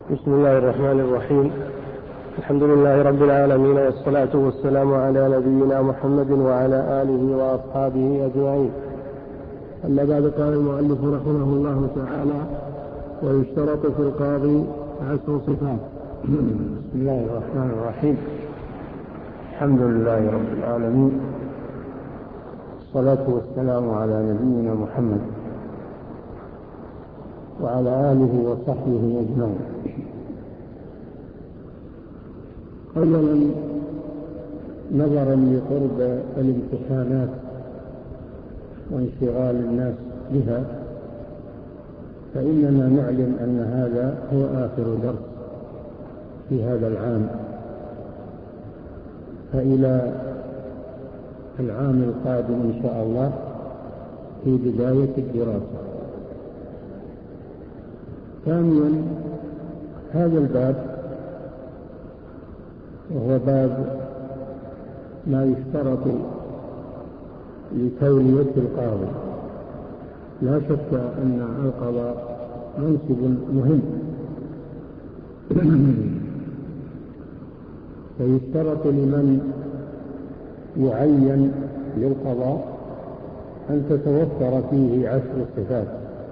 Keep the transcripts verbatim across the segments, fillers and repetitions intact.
بسم الله الرحمن الرحيم. الحمد لله رب العالمين، والصلاة والسلام على نبينا محمد وعلى آله وأصحابه أجمعين. أما بعد، قال المؤلف رحمه الله تعالى: ويشترط في القاضي عشر صفات. بسم الله الرحمن الرحيم. الحمد لله رب العالمين، والصلاة والسلام على نبينا محمد وعلى آله وصحبه أجمعين. أولا، نظرا لقرب الامتحانات وانشغال الناس بها، فإننا نعلم أن هذا هو آخر درس في هذا العام، فإلى العام القادم إن شاء الله في بداية الدراسة. ثانيا، هذا الباب وهو باب ما يشترط لتولية القاضي. لا شك أن القضاء منصب مهم، فيشترط لمن يعين للقضاء أن تتوفر فيه عشر صفات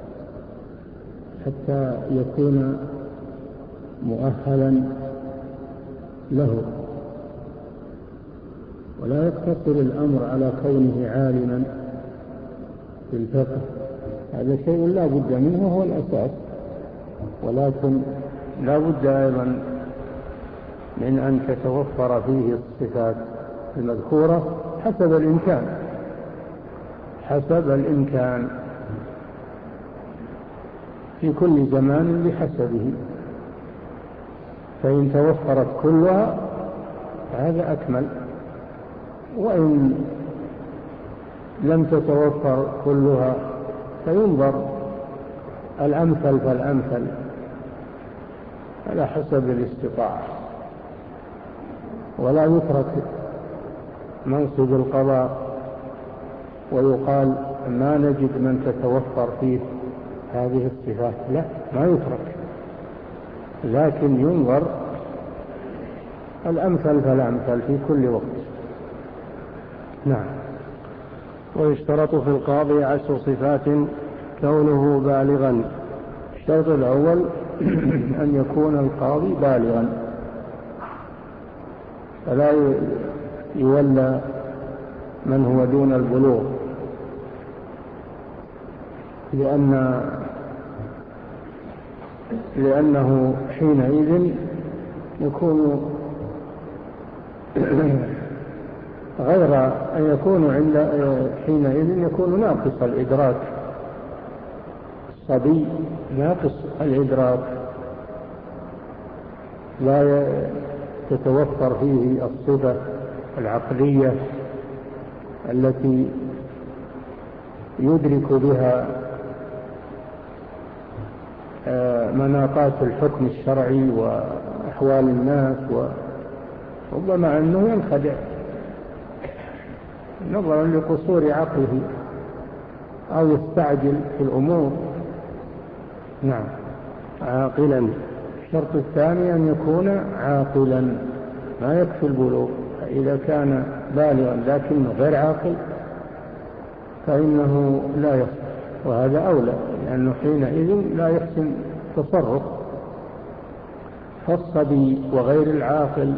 حتى يكون مؤهلا له، ولا يقتصر الأمر على كونه عالما في الفقه، هذا شيء لا بد منه، هو الأساس، ولكن لا بد أيضا من أن تتوفر فيه الصفات المذكورة حسب الإمكان حسب الإمكان في كل زمان بحسبه، فإن توفرت كلها هذا أكمل، وإن لم تتوفر كلها فينظر الأمثل فالأمثل على حسب الاستطاعة، ولا يترك منصب القضاء ويقال ما نجد من تتوفر فيه هذه الصفات، لا، ما يترك، لكن ينظر الأمثل فالأمثل في كل وقت. نعم. ويشترط في القاضي عشر صفات: كونه بالغا. الشرط الأول أن يكون القاضي بالغا، فلا يولى من هو دون البلوغ، لأن لأنه حينئذ يكون غير أن يكون عند حينئذ يكون ناقص الإدراك، الصبي ناقص الإدراك، لا تتوفر فيه الصفة العقلية التي يدرك بها مناطات الحكم الشرعي وأحوال الناس، وربما أنه ينخدع نظرا لقصور عقله أو يستعجل في الأمور. نعم. عاقلا. الشرط الثاني أن يكون عاقلا، ما يكفي البلوغ، فإذا كان بالغا لكنه غير عاقل فإنه لا يصح، وهذا أولى، لأنه حينئذ لا يحسن تصرف، فالصبي وغير العاقل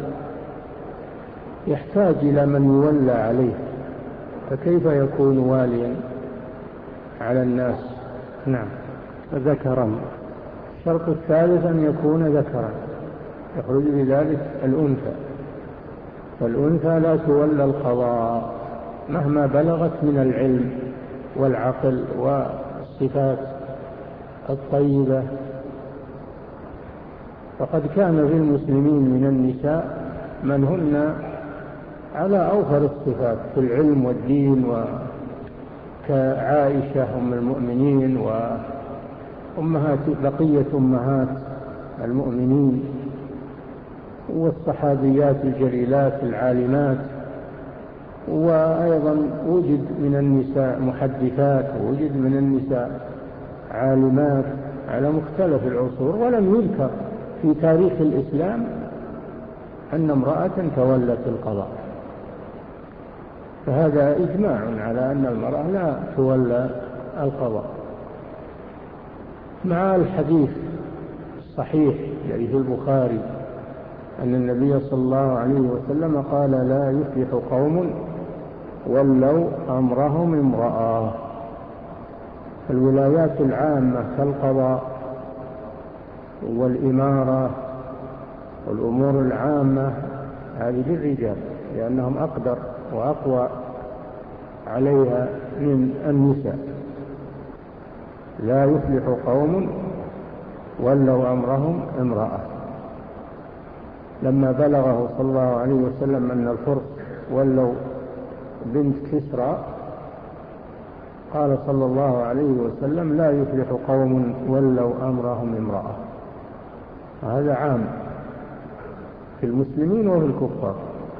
يحتاج إلى من يولى عليه، فكيف يكون واليا على الناس؟ نعم. ذكرا. الشرط الثالث أن يكون ذكرا، يخرج بذلك الأنثى، فالأنثى لا تولى القضاء مهما بلغت من العلم والعقل والصفات الطيبة، فقد كان في المسلمين من النساء من هن على أوفر الصفات في العلم والدين، وكعائشة أم المؤمنين وأمهات بقية أمهات المؤمنين والصحابيات الجليلات العالمات، وأيضا وجد من النساء محدثات، ووجد من النساء عالمات على مختلف العصور، ولم يذكر في تاريخ الإسلام أن امرأة تولت القضاء، فهذا إجماع على أن المرأة لا تولى القضاء، مع الحديث الصحيح الذي في البخاري أن النبي صلى الله عليه وسلم قال: لا يفلح قوم ولوا أمرهم امرأة. الولايات العامة كالقضاء والإمارة والأمور العامة هذه للرجال، لأنهم أقدر وأقوى عليها من النساء. لا يفلح قوم ولوا أمرهم امرأة. لما بلغه صلى الله عليه وسلم أن الفرس ولوا بنت كسرى قال صلى الله عليه وسلم: لا يفلح قوم ولوا أمرهم امرأة. هذا عام في المسلمين وفي الكفار.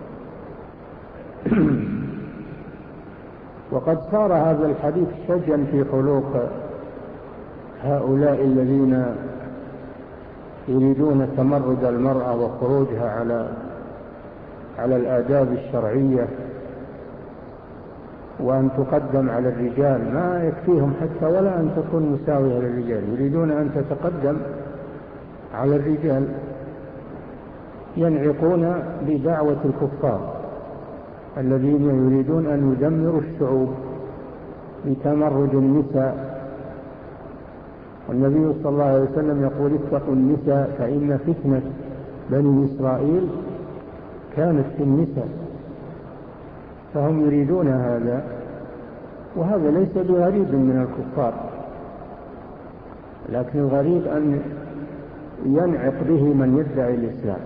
وقد صار هذا الحديث شجا في حلوق هؤلاء الذين يريدون تمرد المرأة وخروجها على على الآداب الشرعية، وأن تقدم على الرجال. ما يكفيهم حتى ولا أن تكون مساوية للرجال، يريدون أن تتقدم على الرجال. ينعقون بدعوة الكفار الذين يريدون أن يدمروا الشعوب بتمرد النساء. والنبي صلى الله عليه وسلم يقول: اتقوا النساء فإن فتنة بني إسرائيل كانت في النساء. فهم يريدون هذا، وهذا ليس بغريب من الكفار، لكن الغريب أن ينعق به من يدعي الإسلام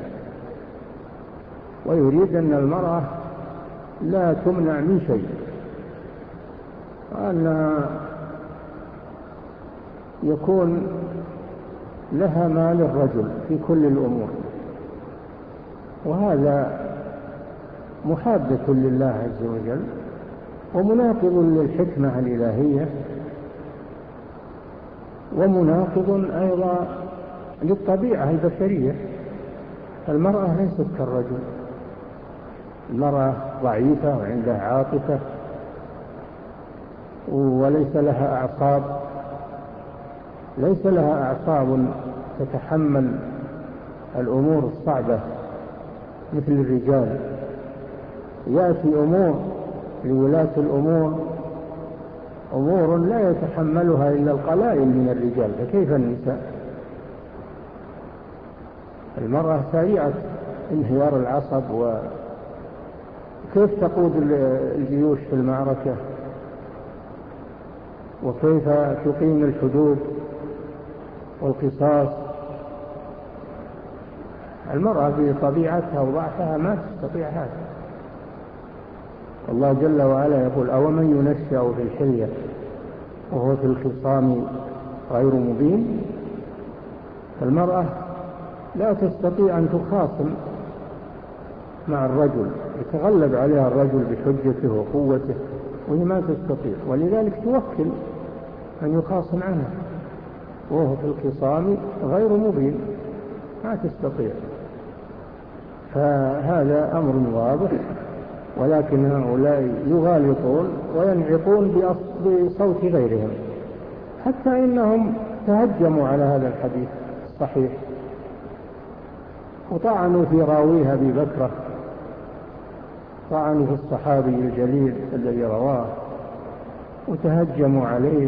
ويريد أن المرأة لا تمنع من شيء، وأن يكون لها ما للرجل في كل الأمور. وهذا محادة لله عز وجل ومناقض للحكمة الإلهية، ومناقض أيضا للطبيعة البشرية. المرأة ليست كالرجل، المرأة ضعيفة وعندها عاطفة وليس لها أعصاب، ليس لها أعصاب تتحمل الأمور الصعبة مثل الرجال. يأتي أمور لولاة الأمور أمور لا يتحملها إلا القلائل من الرجال، فكيف النساء؟ المرأة سريعة انهيار العصب، وكيف تقود الجيوش في المعركة، وكيف تقيم الحدود والقصاص. المرأة بطبيعتها وضعفها ما تستطيع هذا. الله جل وعلا يقول: أومن ينشأ في الحلية وهو في الخصام غير مبين. فالمرأة لا تستطيع أن تخاصم مع الرجل، يتغلب عليها الرجل بحجته وقوته، وهي ما تستطيع، ولذلك توكل أن يخاصم عنها وهو في الخصام غير مبين، ما تستطيع. فهذا أمر واضح، ولكن هؤلاء يغالطون وينعقون بصوت غيرهم، حتى إنهم تهجموا على هذا الحديث الصحيح وطعنوا في راويه أبي بكر، طعنوا في الصحابي الجليل الذي رواه وتهجموا عليه،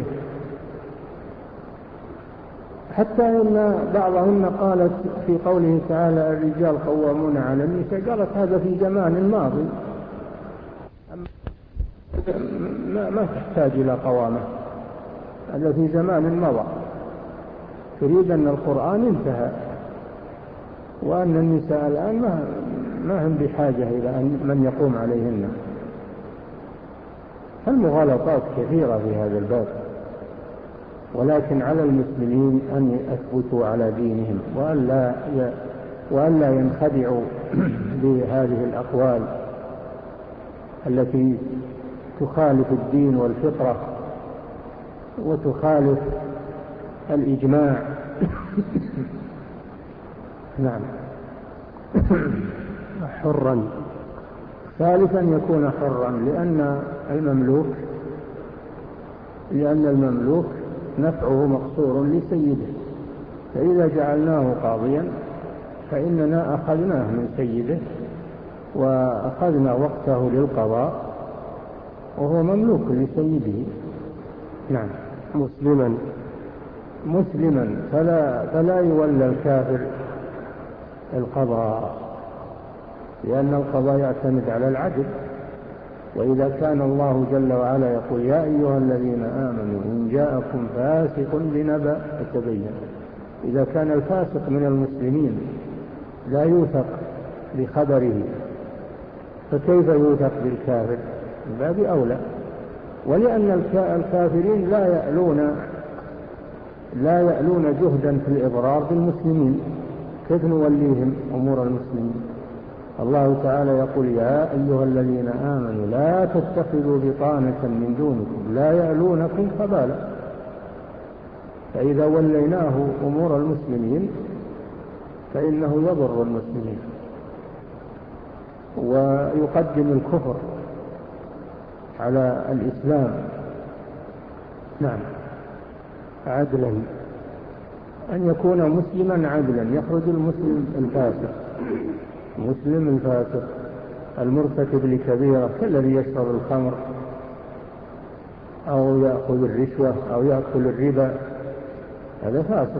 حتى إن بعضهن قالت في قوله تعالى: الرجال قوامون على النساء، قالت هذا في زمان ماضي، ما, ما تحتاج إلى قوامة، هذا في زمان مضى. تريد أن القرآن انتهى، وأن النساء الآن ما, ما هم بحاجة إلى أن من يقوم عليهن. المغالطات كثيرة في هذا الباب، ولكن على المسلمين أن يثبتوا على دينهم، وألا وألا ينخدعوا بهذه الأقوال التي تخالف الدين والفطرة وتخالف الإجماع. نعم. حرا. ثالثا يكون حرا، لأن المملوك لأن المملوك نفعه مقصور لسيده، فإذا جعلناه قاضيا فإننا أخذناه من سيده وأخذنا وقته للقضاء وهو مملوك لسيده. نعم. مسلما. مسلما فلا, فلا يولى الكافر القضاء، لأن القضاء يعتمد على العدل. وإذا كان الله جل وعلا يقول يا أيها الذين آمنوا إن جاءكم فاسق بنبأ فتبين، إذا كان الفاسق من المسلمين لا يوثق بخبره فكيف يوثق بالكافر؟ من باب أولى. ولأن الكافرين لا يألون لا يألون جهدا في الإضرار بالمسلمين، كيف نوليهم أمور المسلمين؟ الله تعالى يقول يا أيها الذين آمنوا لا تتخذوا بطانة من دونكم لا يألونكم خبالا. فإذا وليناه أمور المسلمين فإنه يضر المسلمين ويقدم الكفر على الإسلام. نعم. عدلا. أن يكون مسلما عدلا، يخرج المسلم الفاسق مسلم الفاسق المرتكب لكبيرة كالذي يشرب الخمر أو يأخذ الرشوة أو يأكل الربا، هذا فاسق.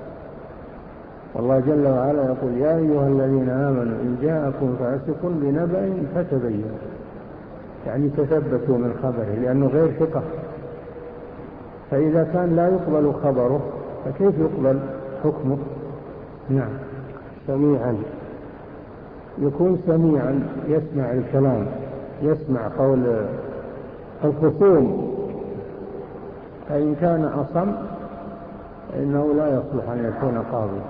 والله جل وعلا يقول يا أيها الذين آمنوا إن جاءكم فاسق بنبأ فتبينوا، يعني تثبتوا من خبره، لأنه غير ثقة. فإذا كان لا يقبل خبره فكيف يقبل حكمه؟ نعم. سميعا. يكون سميعا، يسمع الكلام، يسمع قول الخصوم. فإن كان أصم فإنه لا يصلح أن يكون قاضي،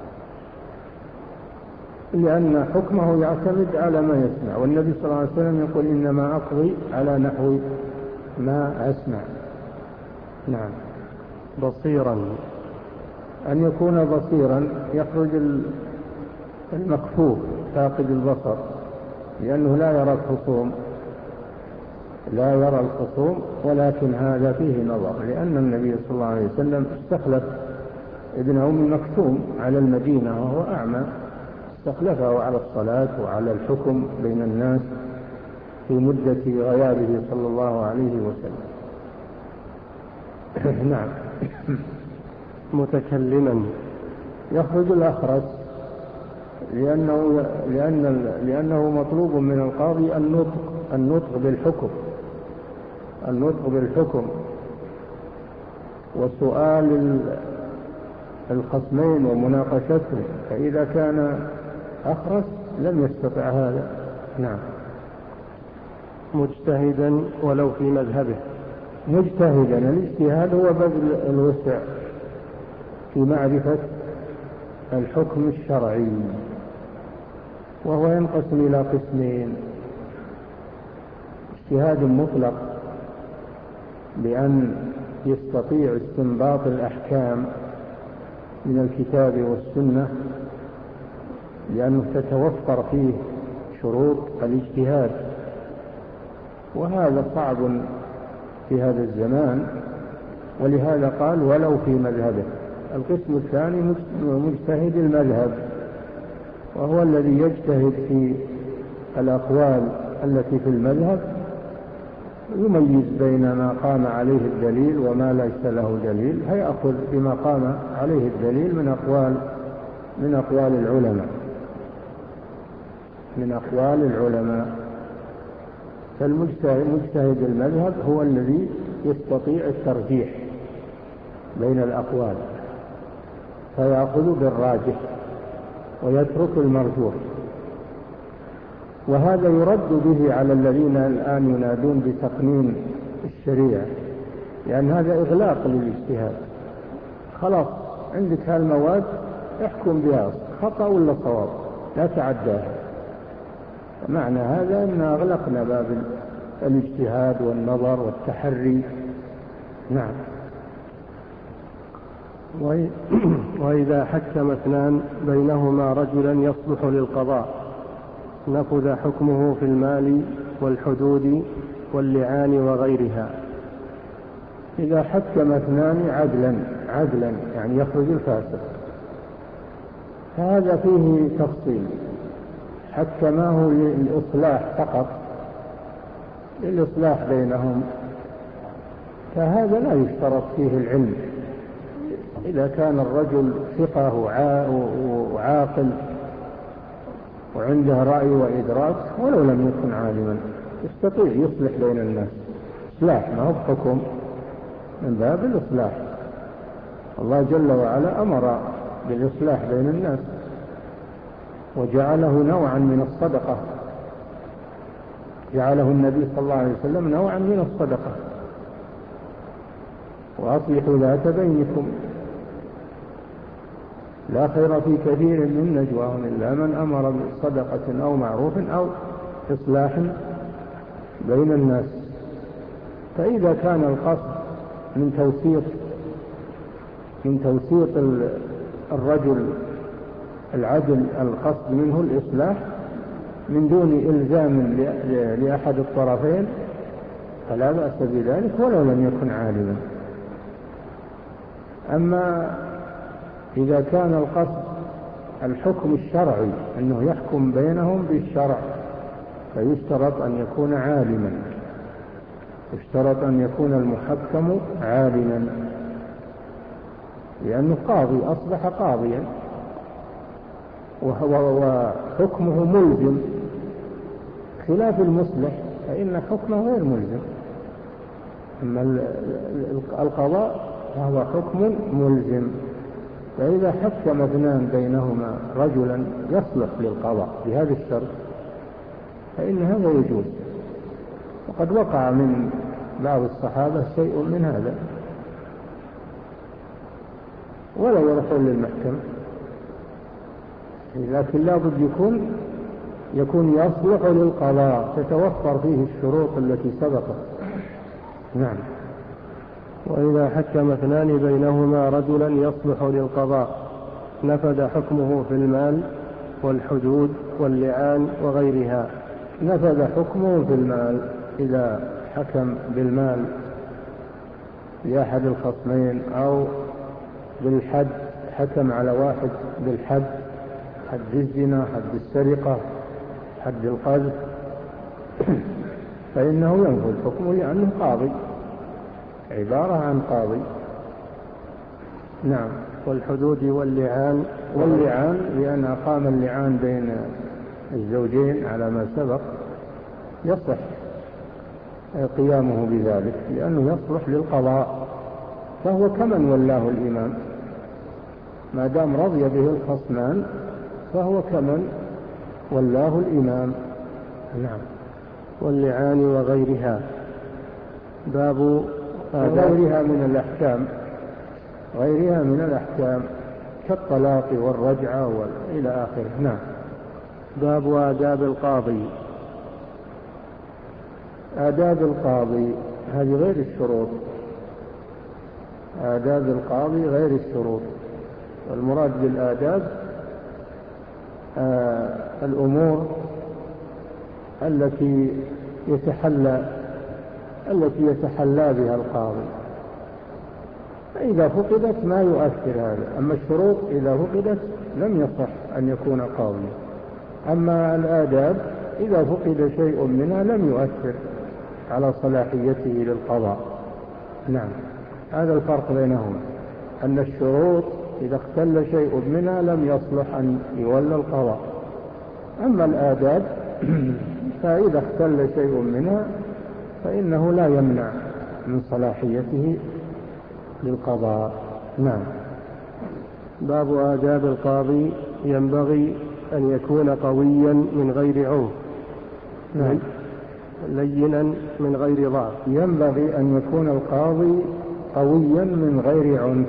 لأن حكمه يعتمد على ما يسمع. والنبي صلى الله عليه وسلم يقول إنما أقضي على نحو ما أسمع. نعم. بصيرا. أن يكون بصيرا، يخرج المكفوف فاقد البصر، لأنه لا يرى الخصوم لا يرى الخصوم ولكن هذا فيه نظر، لأن النبي صلى الله عليه وسلم استخلف ابن أم مكتوم على المدينة وهو أعمى، استخلفه على الصلاة وعلى الحكم بين الناس في مدة غيابه صلى الله عليه وسلم. نعم. متكلما. يخرج الأخرس، لأنه, لأن لأنه مطلوب من القاضي النطق النطق بالحكم النطق بالحكم وسؤال الخصمين ومناقشتهم، فإذا كان أخرس لم يستطع هذا. نعم. مجتهدا ولو في مذهبه. مجتهدا، الاجتهاد هو بذل الوسع في معرفة الحكم الشرعي، وهو ينقسم إلى قسمين: اجتهاد مطلق بأن يستطيع استنباط الأحكام من الكتاب والسنة، لأنه تتوفر فيه شروط الاجتهاد، وهذا صعب في هذا الزمان، ولهذا قال ولو في مذهبه. القسم الثاني مجتهد المذهب، وهو الذي يجتهد في الأقوال التي في المذهب، يميز بين ما قام عليه الدليل وما ليس له دليل، هيأخذ بما قام عليه الدليل من أقوال من أقوال العلماء من أقوال العلماء فالمجتهد مجتهد المذهب هو الذي يستطيع الترجيح بين الأقوال، فيأخذ بالراجح ويترك المرجوح. وهذا يرد به على الذين الآن ينادون بتقنين الشريعة، لأن هذا إغلاق للاجتهاد. خلاص عندك هالمواد احكم بها خطأ ولا صواب، لا تعداها. معنى هذا أن أغلقنا باب الاجتهاد والنظر والتحري. نعم. وإذا حكم اثنان بينهما رجلا يصلح للقضاء نفذ حكمه في المال والحدود واللعان وغيرها. إذا حكم اثنان عدلا عدلا يعني يخرج الفاسق، فهذا فيه تفصيل. حكماه للإصلاح فقط، للإصلاح بينهم، فهذا لا يشترط فيه العلم. إذا كان الرجل ثقة وعاقل وعنده رأي وإدراك ولو لم يكن عالما يستطيع يصلح بين الناس. إصلاح ما هو بحكم، من باب الإصلاح. الله جل وعلا أمر بالإصلاح بين الناس وجعله نوعا من الصدقة، جعله النبي صلى الله عليه وسلم نوعا من الصدقة. وأصلحوا ذات بينكم لا خير في كثير من نجواهم إلا من أمر بصدقة أو معروف أو إصلاح بين الناس. فإذا كان القصد من توثيق من توثيق الرجل العدل، القصد منه الإصلاح من دون إلزام لأحد الطرفين، فلا بأس بذلك ولو لم يكن عالما. أما إذا كان القصد الحكم الشرعي أنه يحكم بينهم بالشرع، فيشترط أن يكون عالما، يشترط أن يكون المحكم عالما، لأنه قاضي أصبح قاضيا وحكمه ملزم، خلاف المصلح فإن حكمه غير ملزم. أما القضاء فهو حكم ملزم. فإذا حكم اثنان بينهما رجلا يصلح للقضاء بهذا الشرط فإن هذا يجوز. وقد وقع من بعض الصحابة شيء من هذا ولا يرحل للمحكمة، لكن لا بد يكون يكون يصلح للقضاء، تتوفر فيه الشروط التي سبقت. نعم. وإذا حكم اثنان بينهما رجلا يصلح للقضاء نفذ حكمه في المال والحدود واللعان وغيرها. نفذ حكمه في المال إذا حكم بالمال لأحد الخصمين أو بالحد، حكم على واحد بالحد، حد الزنا، حد السرقة، حد القذف، فإنه ينفذ حكمه لأنه قاضي، عبارة عن قاضي. نعم. والحدود واللعان واللعان لأن أقام اللعان بين الزوجين على ما سبق يصح قيامه بذلك، لأنه يصلح للقضاء، فهو كمن ولاه الإمام، ما دام رضي به الخصمان فهو كمن ولاه الإمام. نعم. واللعان وغيرها. باب غيرها من الأحكام، غيرها من الأحكام كالطلاق والرجعة إلى آخره. نعم. باب آداب القاضي. آداب القاضي هذه غير الشروط، آداب القاضي غير الشروط. والمراد بالآداب آه الأمور التي يتحلى التي يتحلى بها القاضي، فإذا فقدت ما يؤثر هذا. أما الشروط إذا فقدت لم يصح أن يكون قاضي. أما الآداب إذا فقد شيء منها لم يؤثر على صلاحيته للقضاء. نعم. هذا الفرق بينهما، أن الشروط إذا اختل شيء منها لم يصلح أن يولى القضاء. أما الآداب فإذا اختل شيء منها فإنه لا يمنع من صلاحيته للقضاء. نعم. باب آداب القاضي. ينبغي أن يكون قويا من غير عنف. نعم. لينا من غير ضعف. ينبغي أن يكون القاضي قويا من غير عنف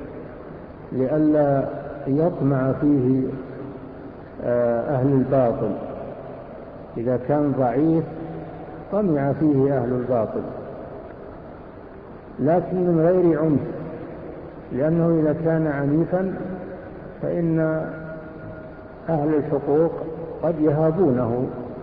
لئلا يطمع فيه أهل الباطل. إذا كان ضعيف طمع فيه أهل الباطل، لكن من غير عنف، لأنه إذا كان عنيفا فإن أهل الحقوق قد يهابونه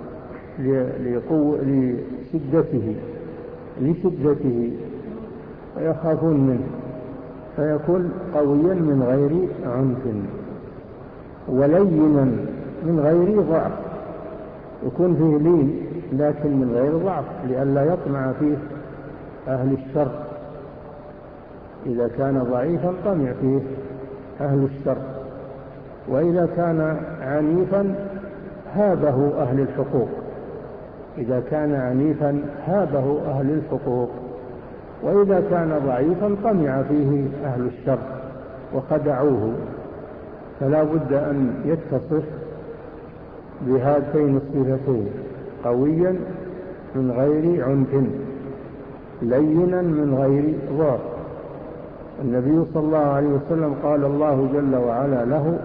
لشدته لشدته ويخافون منه، فيكون قويا من غير عنف، ولينا من غير ضعف، يكون فيه لين لكن من غير ضعف لئلا يطمع فيه أهل الشر. إذا كان ضعيفا طمع فيه أهل الشر، وإذا كان عنيفا هابه أهل الحقوق. إذا كان عنيفا هابه أهل الحقوق، وإذا كان ضعيفا طمع فيه أهل الشر وخدعوه. فلا بد أن يتصف بهاتين الصفتين: قويا من غير عنف، لينا من غير ضعف. النبي صلى الله عليه وسلم قال الله جل وعلا له: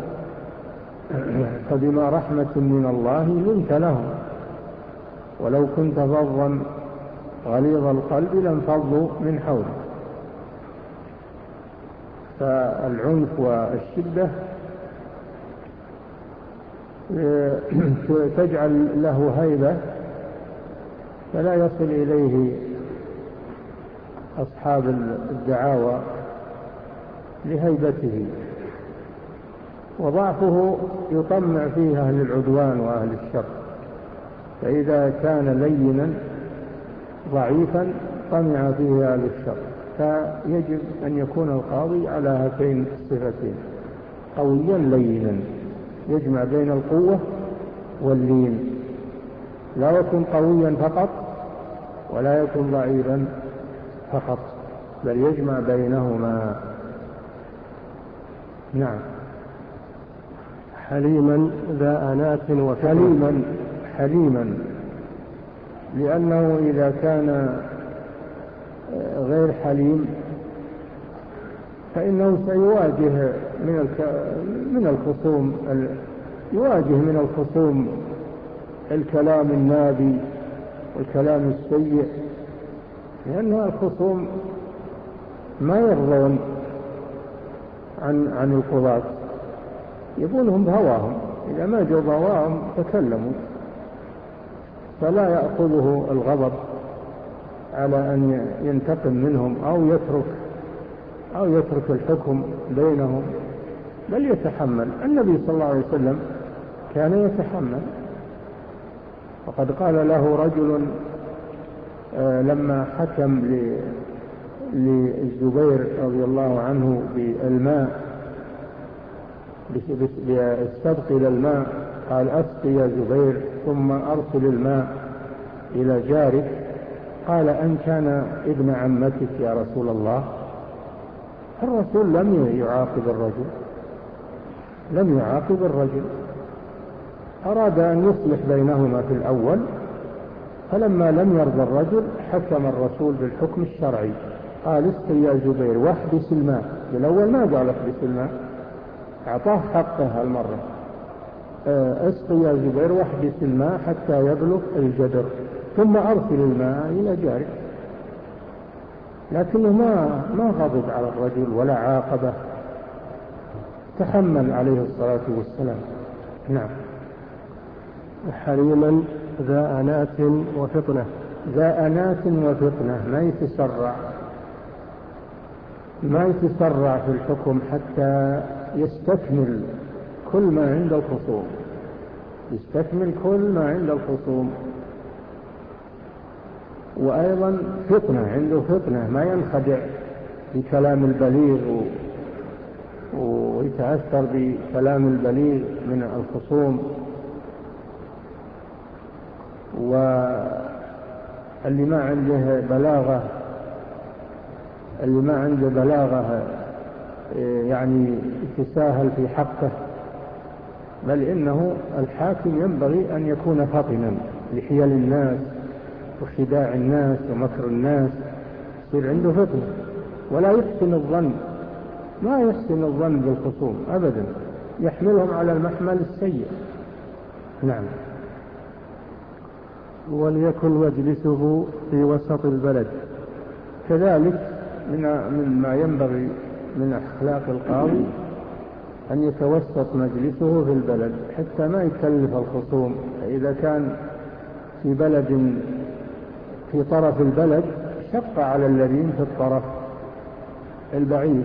فبما رحمة من الله لنت لهم ولو كنت فظا غليظ القلب لانفضوا من حولك. فالعنف والشدة تجعل له هيبة فلا يصل إليه أصحاب الدعاوى لهيبته، وضعفه يطمع فيه أهل العدوان وأهل الشر. فإذا كان لينا ضعيفا طمع فيه أهل الشر. فيجب أن يكون القاضي على هاتين الصفتين: قويا لينا، يجمع بين القوة واللين، لا يكون قويا فقط ولا يكون ضعيفا فقط، بل يجمع بينهما. نعم. حليما ذا أنات وفطنة. حليما حليما لأنه إذا كان غير حليم فإنه سيواجه من من الخصوم يواجه من الخصوم الكلام النابي والكلام السيء، لأن الخصوم ما يرضون عن عن القضاة، يبونهم بهواهم، إذا ما جو بهواهم تكلموا، فلا يأخذه الغضب على أن ينتقم منهم أو يترك أو يترك الحكم بينهم، بل يتحمل. النبي صلى الله عليه وسلم كان يتحمل، وقد قال له رجل لما حكم للزبير رضي الله عنه بالماء، بالسبق إلى الماء، قال: أسقي يا زبير ثم أرسل الماء إلى جارك. قال: أن كان ابن عمتك يا رسول الله؟ الرسول لم يعاقب الرجل لم يعاقب الرجل أراد أن يصلح بينهما في الأول، فلما لم يرضى الرجل حكم الرسول بالحكم الشرعي، قال: اسقي يا زبير واحبس الماء. بالأول ما قال احبس الماء، أعطاه حقه المرة: اسقي يا زبير واحبس الماء حتى يبلغ الجدر ثم أرسل الماء إلى جارك. لكنه ما ما غضب على الرجل ولا عاقبه، تحمل عليه الصلاة والسلام. نعم. حليما ذا أنات وفطنة. ذا أنات وفطنة، ما يتسرع ما يتسرع في الحكم حتى يستكمل كل ما عند الخصوم يستكمل كل ما عند الخصوم. وأيضا فطنة، عنده فطنة، ما ينخدع بكلام البليغ ويتأثر بكلام البليغ من الخصوم. واللي ما عنده بلاغة اللي ما عنده بلاغة يعني يتساهل في حقه، بل إنه الحاكم ينبغي أن يكون فطنا لحيل الناس وخداع الناس ومكر الناس، يصير عنده فطنة، ولا يحسن الظن ما يحسن الظن بالخصوم أبدا، يحملهم على المحمل السيء. نعم. وليكن مجلسه في وسط البلد. كذلك من ما ينبغي من أخلاق القاضي أن يتوسط مجلسه في البلد حتى ما يكلف الخصوم. إذا كان في بلد في طرف البلد شق على الذين في الطرف البعيد،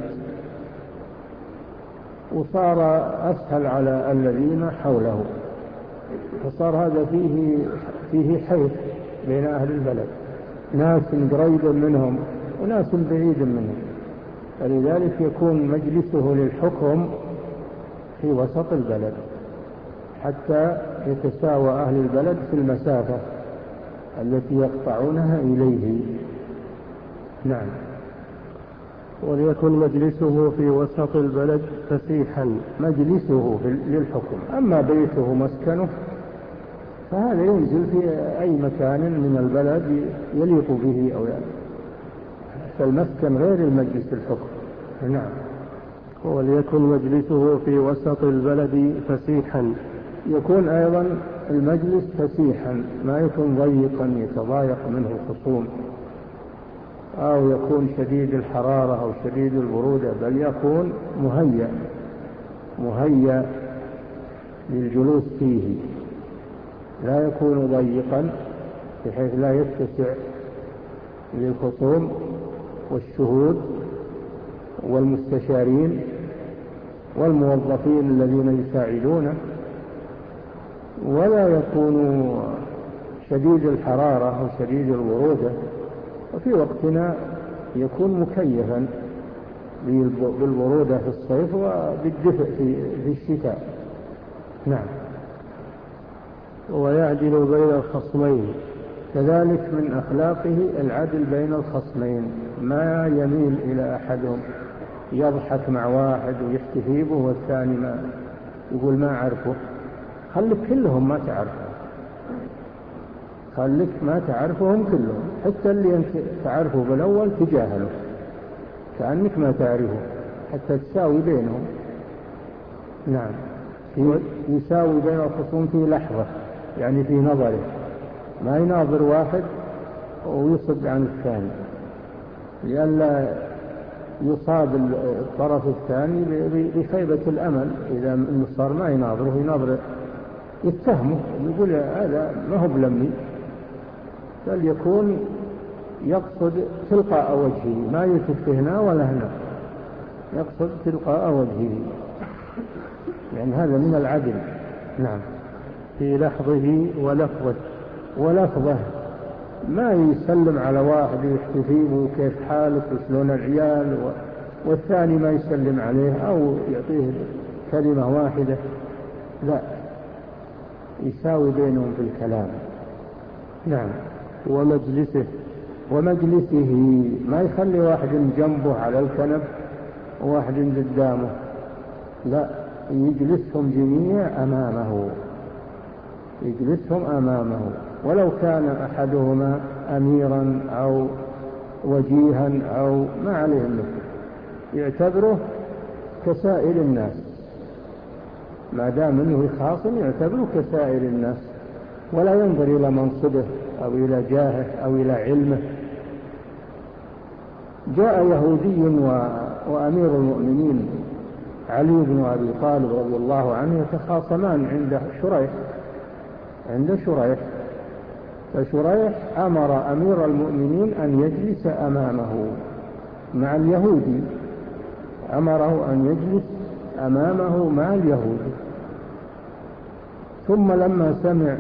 وصار أسهل على الذين حوله، فصار هذا فيه فيه حيث بين أهل البلد، ناس قريب منهم وناس بعيد منهم، فلذلك يكون مجلسه للحكم في وسط البلد حتى يتساوى أهل البلد في المسافة التي يقطعونها إليه. نعم. وليكن مجلسه في وسط البلد فسيحا، مجلسه للحكم. أما بيته مسكنه فهذا ينزل في أي مكان من البلد يليق به، أو يعني فالمسكن غير المجلس الحكم. نعم. وليكن مجلسه في وسط البلد فسيحا، يكون أيضا المجلس فسيحا، ما يكون ضيقا يتضايق منه الخصوم، أو يكون شديد الحرارة أو شديد البرودة، بل يكون مهيأ مهيأ للجلوس فيه، لا يكون ضيقا بحيث لا يتسع للخصوم والشهود والمستشارين والموظفين الذين يساعدونه، ولا يكون شديد الحرارة أو شديد البرودة، وفي وقتنا يكون مكيفا بالبرودة في الصيف وبالدفء في الشتاء. نعم. ويعدل بين الخصمين، كذلك من أخلاقه العدل بين الخصمين، ما يميل إلى أحدهم يضحك مع واحد ويحتفي به والثاني ما يقول ما أعرفه. خلك كلهم ما تعرفه، خلك ما تعرفهم كلهم، حتى اللي أنت تعرفه بالأول تجاهله كأنك ما تعرفه حتى تساوي بينهم. نعم. يساوي بين الخصوم في لحظة، يعني في نظره، ما يناظر واحد ويصد عن الثاني لئلا يصاب الطرف الثاني بخيبة الأمل. إذا إنه صار ما يناظره يناظر يتهمه يقول هذا ما هو بلمي، بل يكون يقصد تلقاء وجهه، ما يلتفت هنا ولا هنا، يقصد تلقاء وجهه، يعني هذا من العدل. نعم. في لحظه ولفظه ولفظه، ما يسلم على واحد يحتفيه كيف حالك وشلون العيال والثاني ما يسلم عليه أو يعطيه كلمة واحدة، لا، يساوي بينهم في الكلام. نعم. ومجلسه ومجلسه، ما يخلي واحد جنبه على الكنب وواحد قدامه، لا، يجلسهم جميع أمامه، يجلسهم أمامه، ولو كان أحدهما أميرا أو وجيها أو ما عليه مثل، يعتبره كسائر الناس، ما دام أنه خاصم يعتبره كسائر الناس، ولا ينظر إلى منصبه أو إلى جاهه أو إلى علمه. جاء يهودي وأمير المؤمنين علي بن أبي طالب رضي الله عنه يتخاصمان عند شريح عند شريح فشريح أمر أمير المؤمنين أن يجلس أمامه مع اليهودي، أمره أن يجلس أمامه مع اليهودي. ثم لما سمع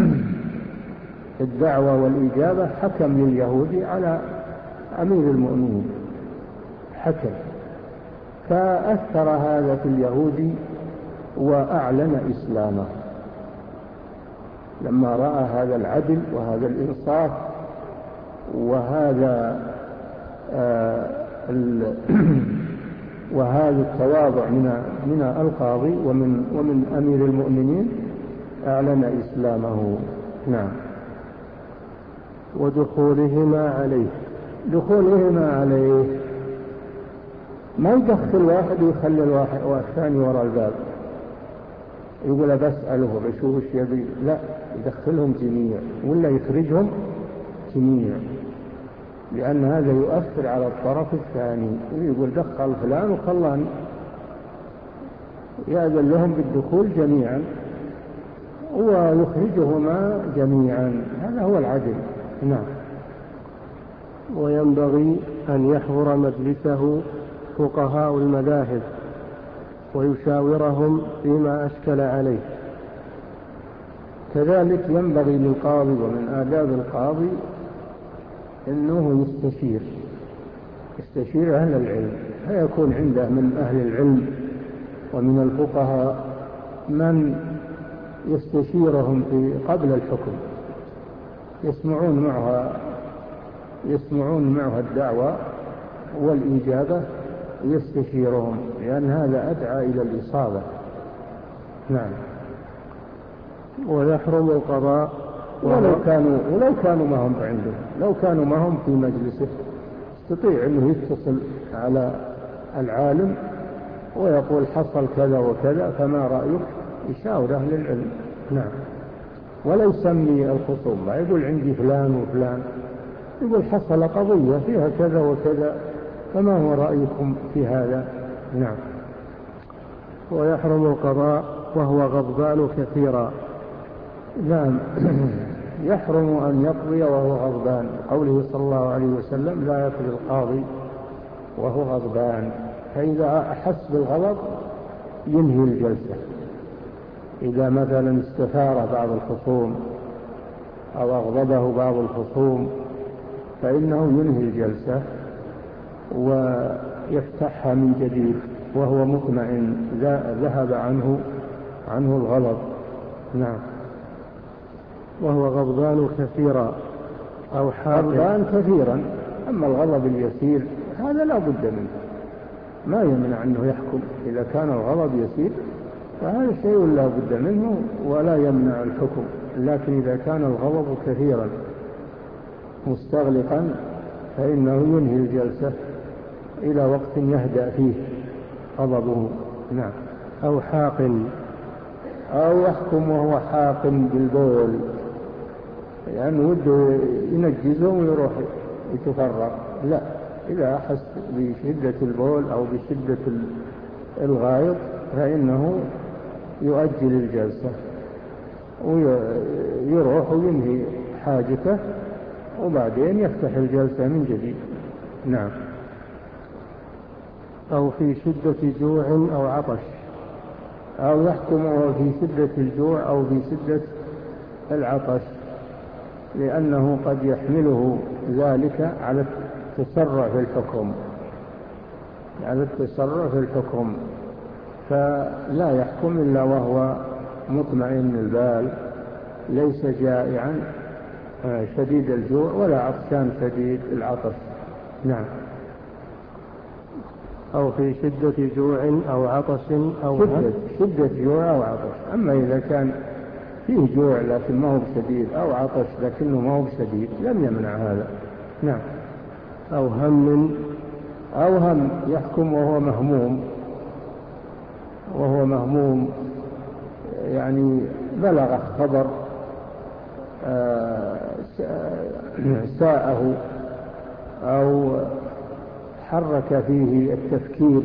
الدعوة والإجابة حكم لليهودي على أمير المؤمنين، حكم، فأثر هذا في اليهودي وأعلن إسلامه لما رأى هذا العدل وهذا الإنصاف وهذا آه وهذا التواضع من من القاضي ومن ومن أمير المؤمنين، أعلن إسلامه. نعم. ودخولهما عليه دخولهما عليه، ما يدخل واحد ويخلي الواحد والثاني وراء الباب يقول بسأله بشوف ايش يبي، لا، يدخلهم جميع ولا يخرجهم جميع، لأن هذا يؤثر على الطرف الثاني، ويقول دخل فلان وخلان، يأذن لهم بالدخول جميعا ويخرجهما جميعا. هذا هو العدل. نعم. وينبغي أن يحضر مجلسه فقهاء المذاهب ويشاورهم فيما أشكل عليه. كذلك ينبغي للقاضي ومن آداب القاضي أنه يستشير يستشير أهل العلم، فيكون عنده من أهل العلم ومن الفقهاء من يستشيرهم في قبل الحكم، يسمعون معها يسمعون معها الدعوة والإجابة، يستشيرهم، لأن هذا أدعى إلى الإصابة. نعم. ويحرم القضاء ولو كانوا ولو كانوا ما هم عنده، لو كانوا ما هم في مجلسه، يستطيع أنه يتصل على العالم ويقول حصل كذا وكذا فما رأيك، يشاور أهل العلم. نعم. ولا يسمي الخصوم، لا يقول عندي فلان وفلان، يقول حصل قضية فيها كذا وكذا فما هو رأيكم في هذا. نعم. ويحرم القضاء وهو غضبان كثيرا. نعم. يحرم أن يقضي وهو غضبان، قوله صلى الله عليه وسلم لا يقضي القاضي وهو غضبان. فإذا أحس بالغضب ينهي الجلسة. إذا مثلا استثار بعض الخصوم أو أغضبه بعض الخصوم فإنه ينهي الجلسة ويفتحها من جديد وهو مطمئن ذهب عنه عنه الغضب. نعم. وهو غضبان كثيرا أو حاقد. غضبان كثيرا. أما الغضب اليسير هذا لا بد منه، ما يمنع أنه يحكم. إذا كان الغضب يسير فهذا شيء لا بد منه ولا يمنع الحكم. لكن إذا كان الغضب كثيرا مستغلقا فإنه ينهي الجلسة إلى وقت يهدأ فيه غضبه. نعم. أو حاقن، أو يحكم وهو حاقن بالبول، لأنه يعني وده ينجزه ويروح يتفرغ. لا، إذا أحس بشدة البول أو بشدة الغائط فإنه يؤجل الجلسة ويروح وينهي حاجته وبعدين يفتح الجلسة من جديد. نعم. أو في شدة جوع أو عطش، أو يحكم في شدة الجوع أو في شدة العطش، لأنه قد يحمله ذلك على التسرع في الحكم على التسرع في الحكم فلا يحكم إلا وهو مطمئن البال، ليس جائعا شديد الجوع ولا عطشان شديد العطش. نعم. أو في شدة جوع أو عطش أو شدة, شدة جوع أو عطش. أما إذا كان فيه جوع لكن ما هو بشديد أو عطش لكنه ما هو بشديد لم يمنع هذا. نعم. أو هم أو هم يحكم وهو مهموم وهو مهموم يعني بلغ خبر ساءه أو حرك فيه التفكير،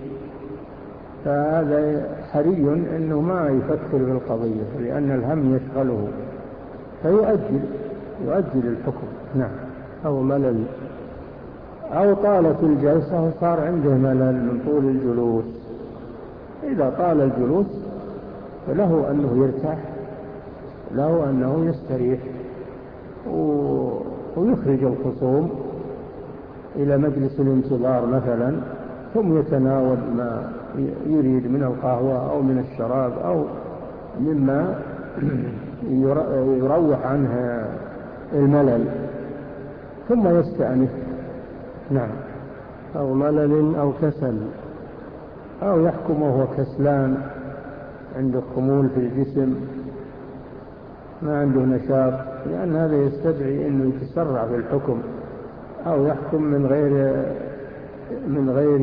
فهذا حري أنه ما يفكر في القضية لأن الهم يشغله فيؤجل يؤجل الحكم. نعم. أو ملل، أو طالت الجلسة وصار عنده ملل من طول الجلوس. إذا طال الجلوس فله أنه يرتاح، له أنه يستريح ويخرج الخصوم إلى مجلس الانتظار مثلا، ثم يتناول ما يريد من القهوة أو من الشراب أو مما يروح عنها الملل ثم يستأنف. نعم. أو ملل أو كسل، أو يحكم وهو كسلان، عنده خمول في الجسم ما عنده نشاط، لأن هذا يستدعي أنه يتسرع في الحكم، أو يحكم من غير من غير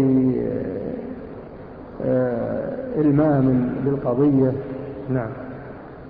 إلمام بالقضية. نعم.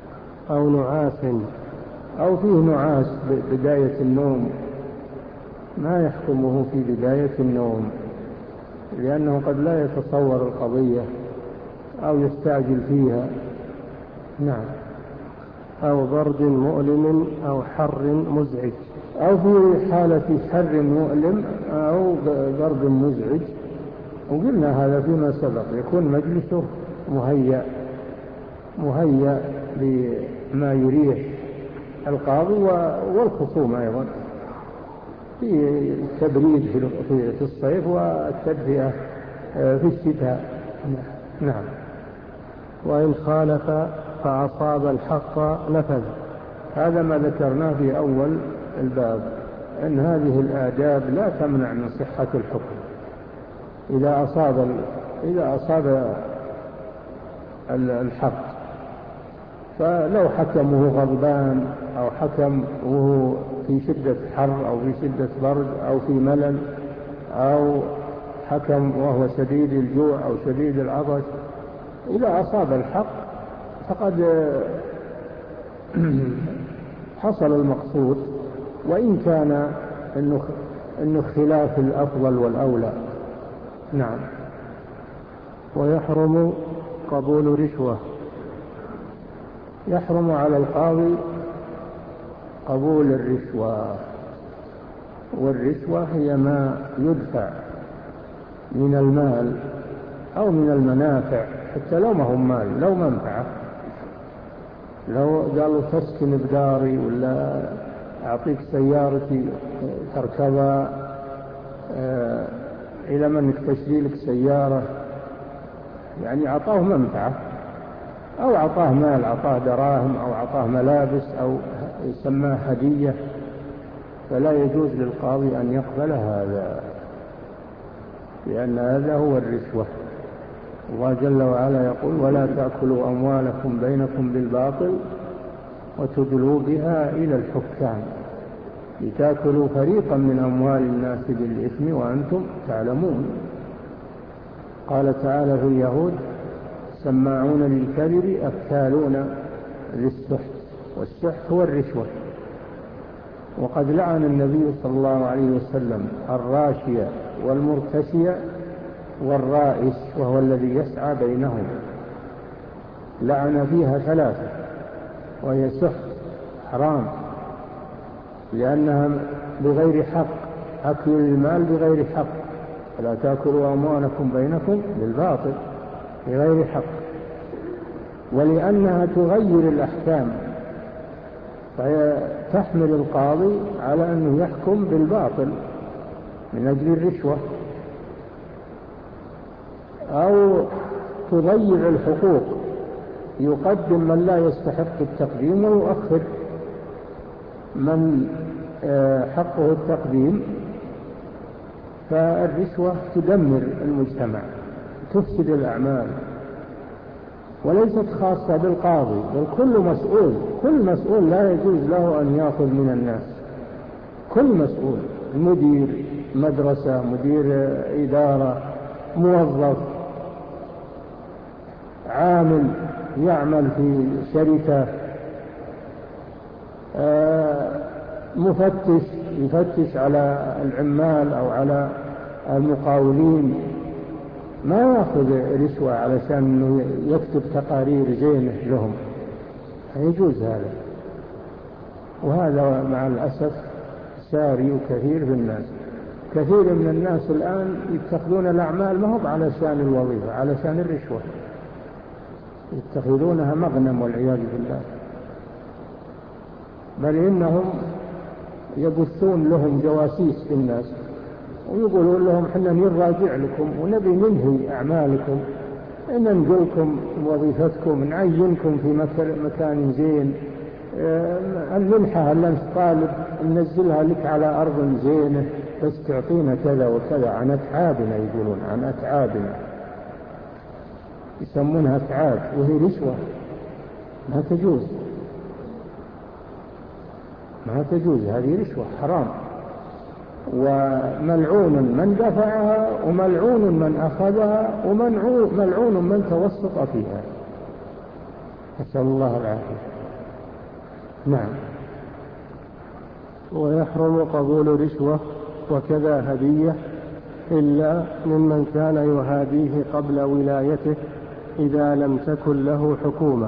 أو نعاس، أو فيه نعاس بداية النوم ما يحكمه في بداية النوم، لأنه قد لا يتصور القضية أو يستعجل فيها. نعم. أو برد مؤلم أو حر مزعج، أو في حالة حر مؤلم أو برد مزعج. وقلنا هذا فيما سبق، يكون مجلسه مهيأ مهيأ بما يريح القاضي والخصوم أيضا، في التبريد في الصيف والتدفئة في الشتاء. نعم. وإن خالف فأصاب الحق نفذ. هذا ما ذكرناه في أول الباب، أن هذه الآداب لا تمنع من صحة الحكم. إذا أصاب إذا أصاب الحق، فلو حكمه غضبان أو حكم وهو في شدة حر أو في شدة برد أو في ملل، أو حكم وهو شديد الجوع أو شديد العطش، إذا أصاب الحق فقد حصل المقصود، وإن كان إنه إنه خلاف الأفضل والأولى. نعم. ويحرم قبول رشوة. يحرم على القاضي قبول الرشوة، والرشوة هي ما يدفع من المال أو من المنافع، حتى لو ما هو مال، لو منفعة، لو قالوا تسكن بداري ولا أعطيك سيارتي تركبها آه إلى منك تشري لك سيارة، يعني أعطاه منفعة، أو أعطاه مال، أعطاه دراهم أو أعطاه ملابس أو يسماه هدية، فلا يجوز للقاضي أن يقبل هذا، لأن هذا هو الرشوة. الله جل وعلا يقول: ولا تأكلوا أموالكم بينكم بالباطل وتدلوا بها إلى الحكام لتأكلوا فريقا من أموال الناس بالإثم وأنتم تعلمون. قال تعالى في اليهود: سماعون للكذب أكالون للسحت، والسحت هو الرشوة. وقد لعن النبي صلى الله عليه وسلم الراشية والمرتشية والرائش، وهو الذي يسعى بينهم، لعن فيها ثلاثة، وهي سحت حرام لأنها بغير حق، أكل المال بغير حق، فلا تأكلوا أموالكم بينكم بالباطل بغير حق، ولأنها تغير الأحكام، فهي تحمل القاضي على أنه يحكم بالباطل من أجل الرشوة، أو تضيع الحقوق، يقدم من لا يستحق التقديم ويؤخر من حقه التقديم. فالرشوة تدمر المجتمع، تفسد الأعمال، وليست خاصة بالقاضي، بل كل مسؤول كل مسؤول لا يجوز له أن يأخذ من الناس، كل مسؤول، مدير مدرسة، مدير إدارة، موظف، عامل يعمل في شركة، مفتش يفتش على العمال أو على المقاولين، ما يأخذ رشوة علشان أنه يكتب تقارير زينة لهم، يجوز هذا. وهذا مع الأسف ساري وكثير في الناس. كثير من الناس الآن يتخذون الأعمال ما هو علشان الوظيفة، علشان الرشوة، يتخذونها مغنم والعياذ بالله، بل إنهم يبثون لهم جواسيس في الناس ويقولون لهم: حنا نراجع لكم ونبي ننهي أعمالكم، إن ننقلكم وظيفتكم، نعينكم في مكان زين، المنحة اللي انت طالب ننزلها لك على أرض زينة، بس تعطينا كذا وكذا عن أتعابنا، يقولون عن أتعابنا، يسمونها أتعاب، وهي رشوة، ما تجوز، ما تجوز، هذه رشوة حرام، وملعون من دفعها وملعون من أخذها وملعون من توسط فيها، نسأل الله العافية. نعم. ويحرم قبول رشوة وكذا هدية إلا ممن كان يهاديه قبل ولايته إذا لم تكن له حكومة.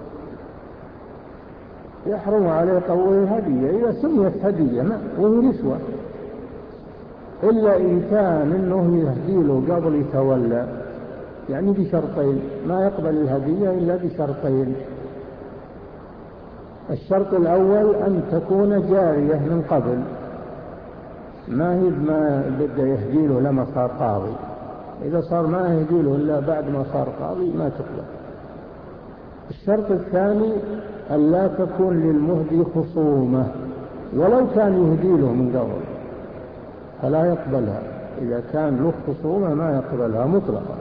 يحرم عليه قبول الهدية إذا سميت هدية وهي رشوة، إلا إن كان إنه يهديله قبل يتولى، يعني بشرطين، ما يقبل الهدية إلا بشرطين. الشرط الأول أن تكون جارية من قبل، ما هي ما بدأ يهديله لما صار قاضي، إذا صار ما يهديله إلا بعد ما صار قاضي ما تقبل. الشرط الثاني أن لا تكون للمهدي خصومة، ولو كان يهديله من قبل فلا يقبلها، إذا كان له خصومة ما يقبلها مطلقا.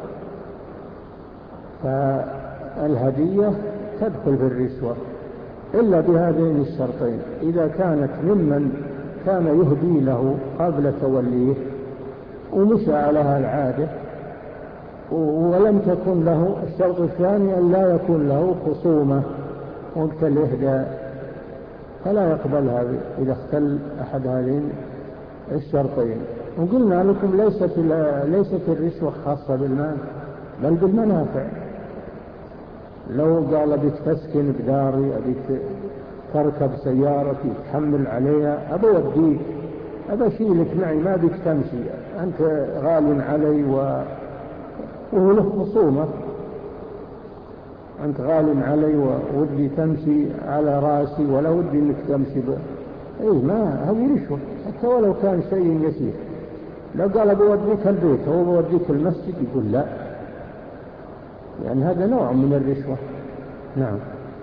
فالهدية تدخل في الرشوة إلا بهذين الشرطين، إذا كانت ممن كان يهدي له قبل توليه ومشى عليها العادة، ولم تكن له. الشرط الثاني أن لا يكون له خصومة وقت الإهداء، فلا يقبلها إذا اختل أحد هذين الشرطين. وقلنا لكم ليست ليست الرشوة خاصة بالمال بل بالمنافع. لو قال أبيك تسكن بداري، أبيك تركب سيارتي تحمل عليها، أبي أوديك، أبي أشيلك معي، ما بك تمشي، أنت غال علي و... وهو له خصومة، أنت غال علي وودي تمشي على رأسي ولا ودي أنك تمشي ب... إيه ما هذه رشوة حتى ولو كان شيء يسير. لو قال بوديك البيت أو بوديك المسجد يقول لا، يعني هذا نوع من الرشوة. نعم.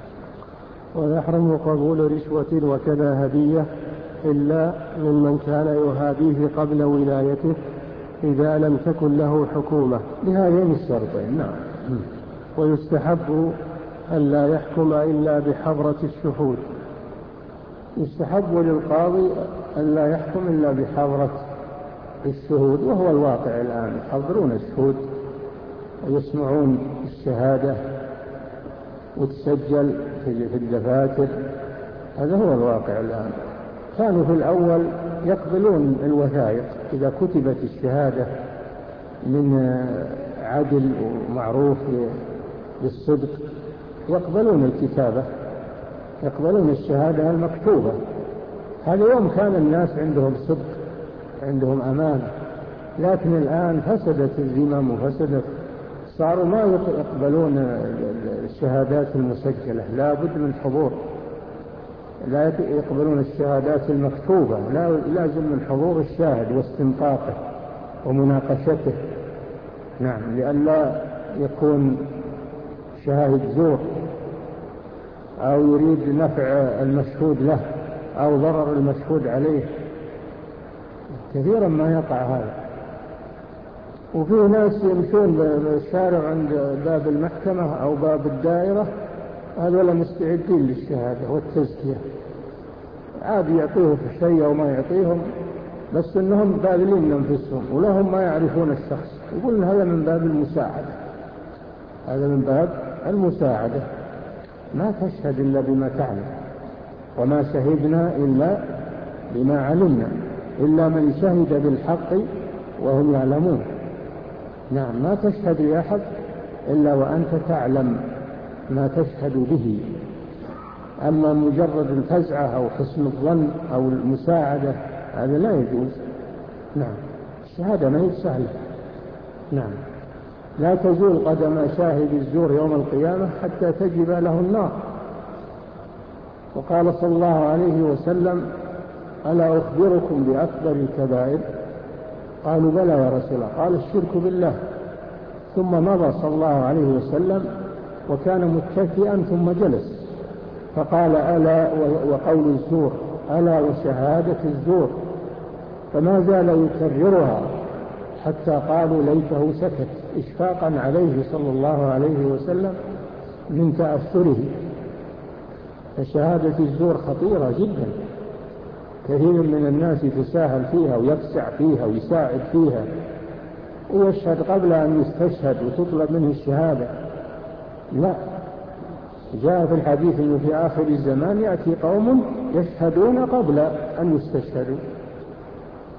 ويحرم قبول رشوة وكذا هدية إلا ممن كان يهاديه قبل ولايته إذا لم تكن له حكومة، بهذين الشرطين. نعم. ويستحب أن لا يحكم إلا بحضرة الشهود. يستحب للقاضي أن لا يحكم إلا بحضرة الشهود، وهو الواقع الآن، يحضرون الشهود ويسمعون الشهادة وتسجل في الدفاتر، هذا هو الواقع الآن. كانوا في الأول يقبلون الوثائق إذا كتبت الشهادة من عدل ومعروف بالصدق، يقبلون الكتابة، يقبلون الشهادة المكتوبة. هذا يوم كان الناس عندهم صدق، عندهم أمان. لكن الآن فسدت الذمم وفسدت، صاروا ما يقبلون الشهادات المسجلة، لا بد من حضور، لا يقبلون الشهادات المكتوبة، لا لازم من حضور الشاهد واستنطاقه ومناقشته. نعم، لئلا يكون شاهد زور أو يريد نفع المشهود له أو ضرر المشهود عليه، كثيرا ما يقع هذا. وفي ناس يمشون بالشارع عند باب المحكمة أو باب الدائرة، هذول مستعدين للشهادة والتزكية، عاد يعطيه في شيء أو ما يعطيهم، بس إنهم باذلين أنفسهم ولهم ما يعرفون الشخص، يقولون هذا من باب المساعدة، هذا من باب المساعدة. ما تشهد إلا بما تعلم، وما شهدنا إلا بما علمنا، إلا من شهد بالحق وهم يعلمون. نعم، ما تشهد لأحد إلا وأنت تعلم ما تشهد به. أما مجرد الفزعة أو حسن الظن أو المساعدة هذا لا يجوز. نعم، الشهادة ما هي سهلة. نعم، لا تزول قدم شاهد الزور يوم القيامة حتى تجب له النار. وقال صلى الله عليه وسلم: ألا أخبركم بأكبر الكبائر؟ قالوا: بلى يا رسول الله. قال: الشرك بالله. ثم مضى صلى الله عليه وسلم وكان متكئا ثم جلس فقال: ألا وقول الزور، ألا وشهادة الزور. فما زال يكررها حتى قالوا ليته سكت، إشفاقا عليه صلى الله عليه وسلم من تأثره. فشهادة الزور خطيرة جدا، كثير من الناس يتساهل فيها ويفسع فيها ويساعد فيها ويشهد قبل أن يستشهد وتطلب منه الشهادة. لا، جاء في الحديث أنه في آخر الزمان يأتي قوم يشهدون قبل أن يستشهدوا،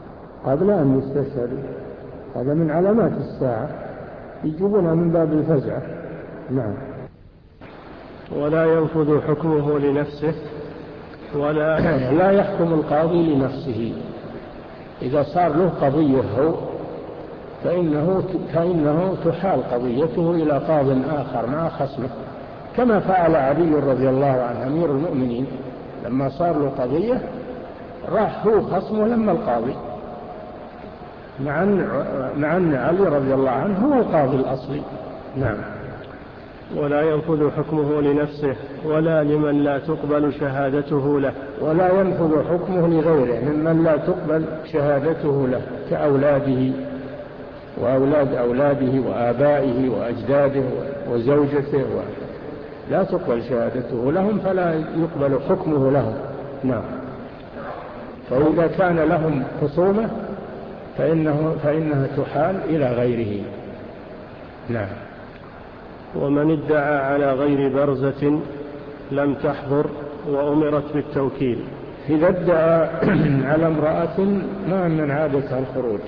قبل أن يستشهدوا. هذا من علامات الساعة يجيبونها من باب الفزع. نعم. ولا ينفذ حكمه لنفسه ولا لا يحكم القاضي لنفسه. إذا صار له قضية هو فإنه, فإنه تحال قضيته إلى قاض آخر مع خصمه، كما فعل علي رضي الله عنه أمير المؤمنين لما صار له قضية راح هو خصمه لما القاضي، مع مع أن علي رضي الله عنه هو القاضي الأصلي. نعم. ولا ينفذ حكمه لنفسه ولا لمن لا تقبل شهادته له. ولا ينفذ حكمه لغيره ممن لا تقبل شهادته له، كأولاده وأولاد أولاده وآبائه وأجداده وزوجته، لا تقبل شهادته لهم فلا يقبل حكمه لهم. نعم. فإذا كان لهم خصومة فإنه فإنها تحال إلى غيره. نعم. ومن ادعى على غير برزة لم تحضر وأمرت بالتوكيل. إذا ادعى على امرأة ما من عادتها الخروج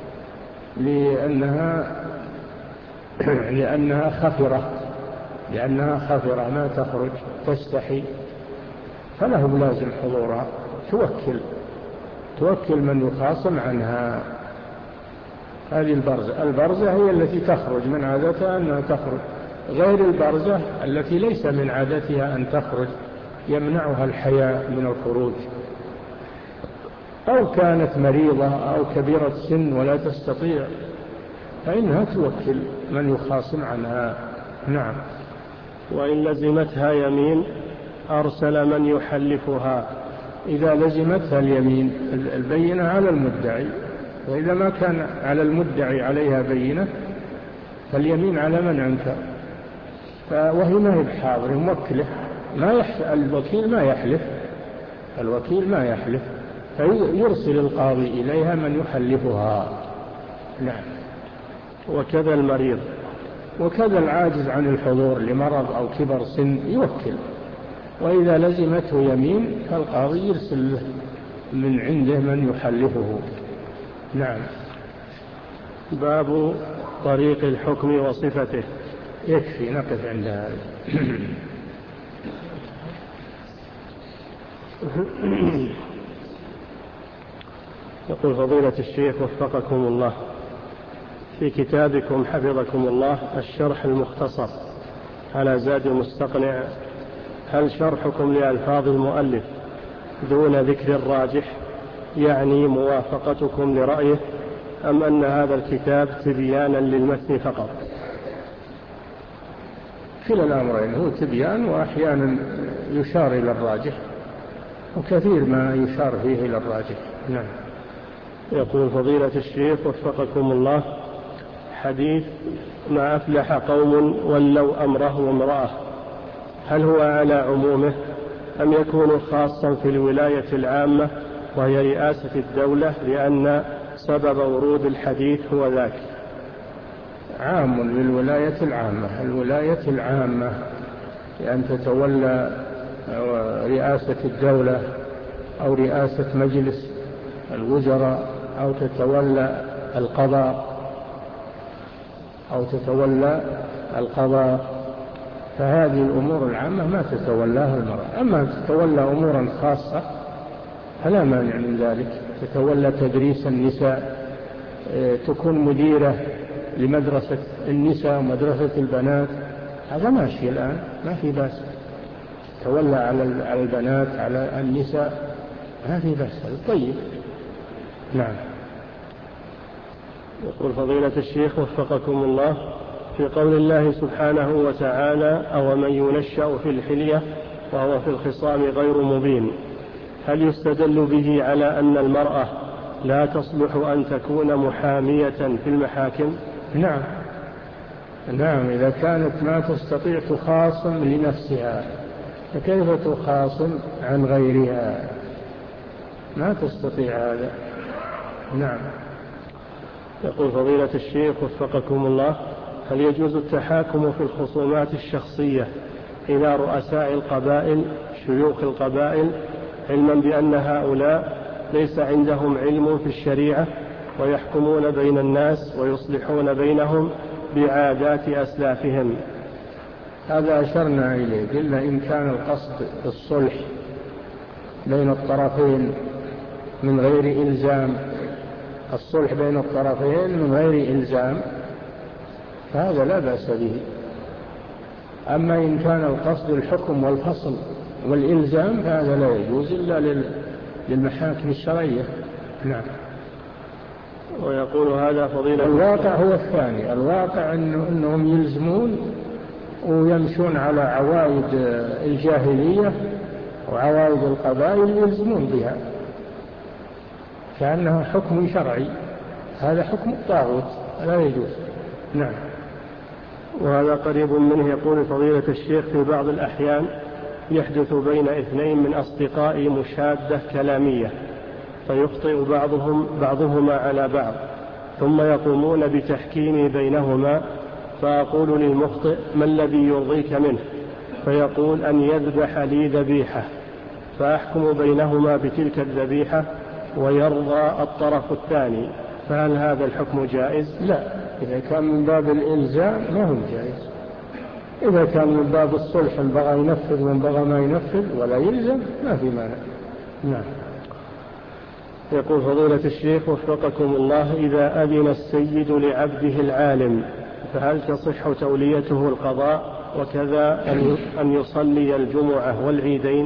لأنها لأنها خفرة لأنها خفرة ما تخرج تستحي، فله لازم حضورها، توكل توكل من يخاصم عنها. هذه البرزة. البرزة هي التي تخرج من عادتها أنها تخرج، غير البرزة التي ليس من عادتها أن تخرج يمنعها الحياء من الخروج، أو كانت مريضة أو كبيرة سن ولا تستطيع، فإنها توكل من يخاصم عنها. نعم. وإن لزمتها يمين أرسل من يحلفها. إذا لزمتها اليمين البينة على المدعي، وإذا ما كان على المدعي عليها بينة فاليمين على من أنكر، وهي ما هي بحاضر موكله، ما يحلف الوكيل ما يحلف الوكيل ما يحلف فيرسل القاضي إليها من يحلفها. نعم. وكذا المريض. وكذا العاجز عن الحضور لمرض أو كبر سن يوكل، وإذا لزمته يمين فالقاضي يرسل من عنده من يحلفه. نعم. باب طريق الحكم وصفته. يكفي نقف عند هذا. يقول فضيلة الشيخ وفقكم الله، في كتابكم حفظكم الله الشرح المختصر على زاد المستقنع، هل شرحكم لألفاظ المؤلف دون ذكر الراجح يعني موافقتكم لرأيه، أم أن هذا الكتاب تبيانا للمتن فقط؟ كلا الأمرين، هو تبيان وأحيانا يشار إلى الراجح، وكثير ما يشار فيه إلى الراجح. نعم. يقول فضيلة الشيخ وفقكم الله، حديث ما أفلح قوم ولوا أمره امرأة، هل هو على عمومه أم يكون خاصا في الولاية العامة وهي رئاسة الدولة، لأن سبب ورود الحديث هو ذاك؟ عام للولاية العامة. الولاية العامة لأن تتولى رئاسة الدولة أو رئاسة مجلس الوزراء أو تتولى القضاء أو تتولى القضاء فهذه الأمور العامة ما تتولاها المرأة. أما تتولى أمورا خاصة فلا مانع من ذلك، تتولى تدريس النساء، تكون مديرة لمدرسة النساء ومدرسة البنات، هذا ماشي الآن ما في بأس، تولى على البنات على النساء ما في بأس، طيب. نعم. يقول فضيلة الشيخ وفقكم الله، في قول الله سبحانه وتعالى أو من ينشأ في الحلية وهو في الخصام غير مبين، هل يستدل به على أن المرأة لا تصلح أن تكون محامية في المحاكم؟ نعم. نعم، إذا كانت ما تستطيع تخاصم لنفسها فكيف تخاصم عن غيرها؟ ما تستطيع هذا. نعم. يقول فضيلة الشيخ وفقكم الله، هل يجوز التحاكم في الخصومات الشخصية إلى رؤساء القبائل شيوخ القبائل، علما بأن هؤلاء ليس عندهم علم في الشريعة ويحكمون بين الناس ويصلحون بينهم بعادات أسلافهم. هذا أشرنا إليه، قلنا إن كان القصد الصلح بين الطرفين من غير إلزام، الصلح بين الطرفين من غير إلزام، فهذا لا بأس به. أما إن كان القصد الحكم والفصل والإلزام فهذا لا يجوز إلا للمحاكم الشرعية. نعم. ويقول هذا فضيلة الواقع هو الثاني، الواقع إنه إنهم يلزمون ويمشون على عوائد الجاهلية وعوائد القبائل يلزمون بها كأنها حكم شرعي، هذا حكم الطاغوت لا يجوز. نعم. وهذا قريب منه. يقول فضيلة الشيخ في بعض الأحيان يحدث بين اثنين من أصدقاء مشادة كلامية فيخطئ بعضهم بعضهما على بعض، ثم يقومون بتحكيم بينهما، فأقول للمخطئ ما الذي يرضيك منه؟ فيقول أن يذبح لي ذبيحة، فأحكم بينهما بتلك الذبيحة ويرضى الطرف الثاني، فهل هذا الحكم جائز؟ لا، إذا كان من باب الإلزام ما هو جائز. إذا كان من باب الصلح البغى ينفذ ومن بغى ما ينفذ ولا يلزم ما في مانع. نعم. يقول فضيلة الشيخ وفقكم الله إذا أذن السيد لعبده العالم فهل تصح توليته القضاء وكذا أن يصلي الجمعة والعيدين؟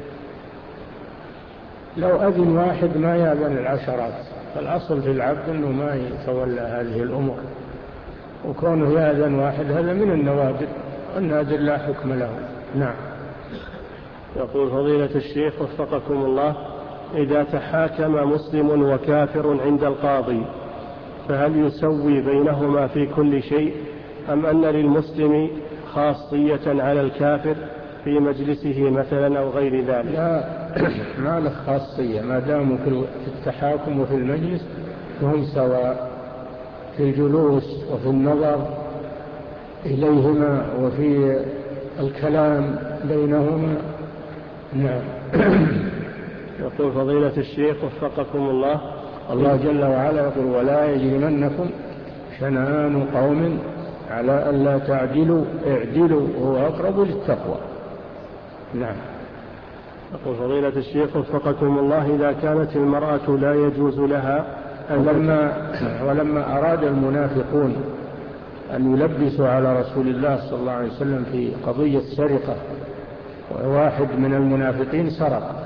لو أذن واحد ما يأذن العشرات، فالأصل في العبد أنه ما يتولى هذه الأمور، وكونه يأذن واحد هذا من النوادر، والنادر لا حكم له. نعم. يقول فضيلة الشيخ وفقكم الله إذا تحاكم مسلم وكافر عند القاضي فهل يسوي بينهما في كل شيء أم أن للمسلم خاصية على الكافر في مجلسه مثلا أو غير ذلك؟ لا، ما له خاصية، ما داموا في التحاكم وفي المجلس فهم سواء في الجلوس وفي النظر إليهما وفي الكلام بينهما. نعم. يقول فضيلة الشيخ وفقكم الله الله جل وعلا يقول ولا يجرمنكم شنآن قوم على ألا تعدلوا اعدلوا وهو أقرب للتقوى. نعم. يقول فضيلة الشيخ وفقكم الله إذا كانت المرأة لا يجوز لها ولما, ولما أراد المنافقون أن يلبسوا على رسول الله صلى الله عليه وسلم في قضية سرقة، وواحد من المنافقين سرق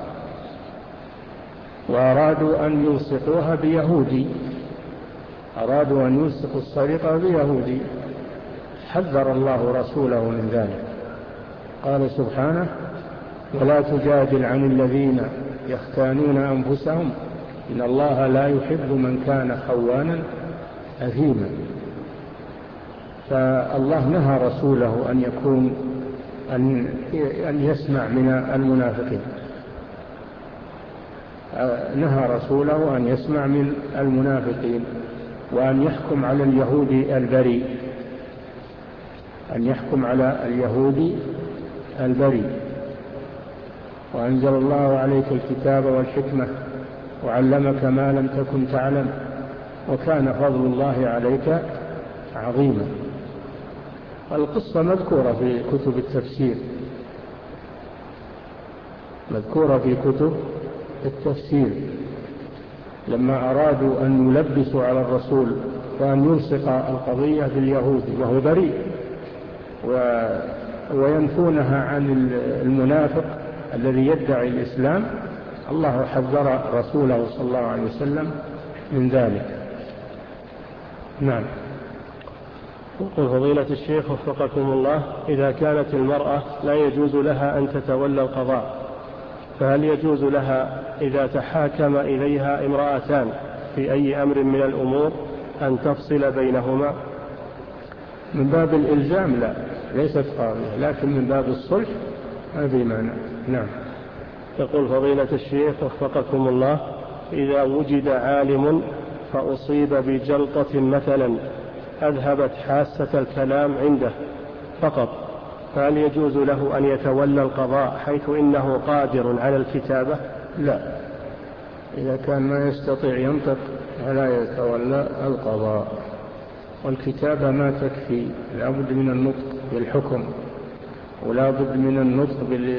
وأرادوا أن يلصقوها بيهودي، أرادوا أن يلصقوا السرقة بيهودي، حذر الله رسوله من ذلك، قال سبحانه ولا تجادل عن الذين يختانون أنفسهم إن الله لا يحب من كان خوانا أثيما. فالله نهى رسوله أن يكون أن أن يسمع من المنافقين، نهى رسوله أن يسمع من المنافقين وأن يحكم على اليهودي البريء، أن يحكم على اليهودي البريء. وأنزل الله عليك الكتاب والحكمة وعلمك ما لم تكن تعلم وكان فضل الله عليك عظيما. القصة مذكورة في كتب التفسير، مذكورة في كتب التفسير لما أرادوا أن يلبسوا على الرسول وأن يلصق القضية باليهود وهو بريء وينفونها عن المنافق الذي يدعي الإسلام، الله حذر رسوله صلى الله عليه وسلم من ذلك. نعم. يقول فضيلة الشيخ وفقكم الله إذا كانت المرأة لا يجوز لها أن تتولى القضاء فهل يجوز لها إذا تحاكم إليها امرأتان في أي أمر من الأمور أن تفصل بينهما؟ من باب الإلزام لا، ليست قاضية، لكن من باب الصلح هذه معنى. نعم. يقول فضيلة الشيخ وفقكم الله إذا وجد عالم فأصيب بجلطة مثلا أذهبت حاسة الكلام عنده فقط، فهل يجوز له أن يتولى القضاء حيث إنه قادر على الكتابة؟ لا، إذا كان ما يستطيع ينطق ولا يتولى القضاء. والكتابة ما تكفي، لا بد من النطق بالحكم، ولا بد من النطق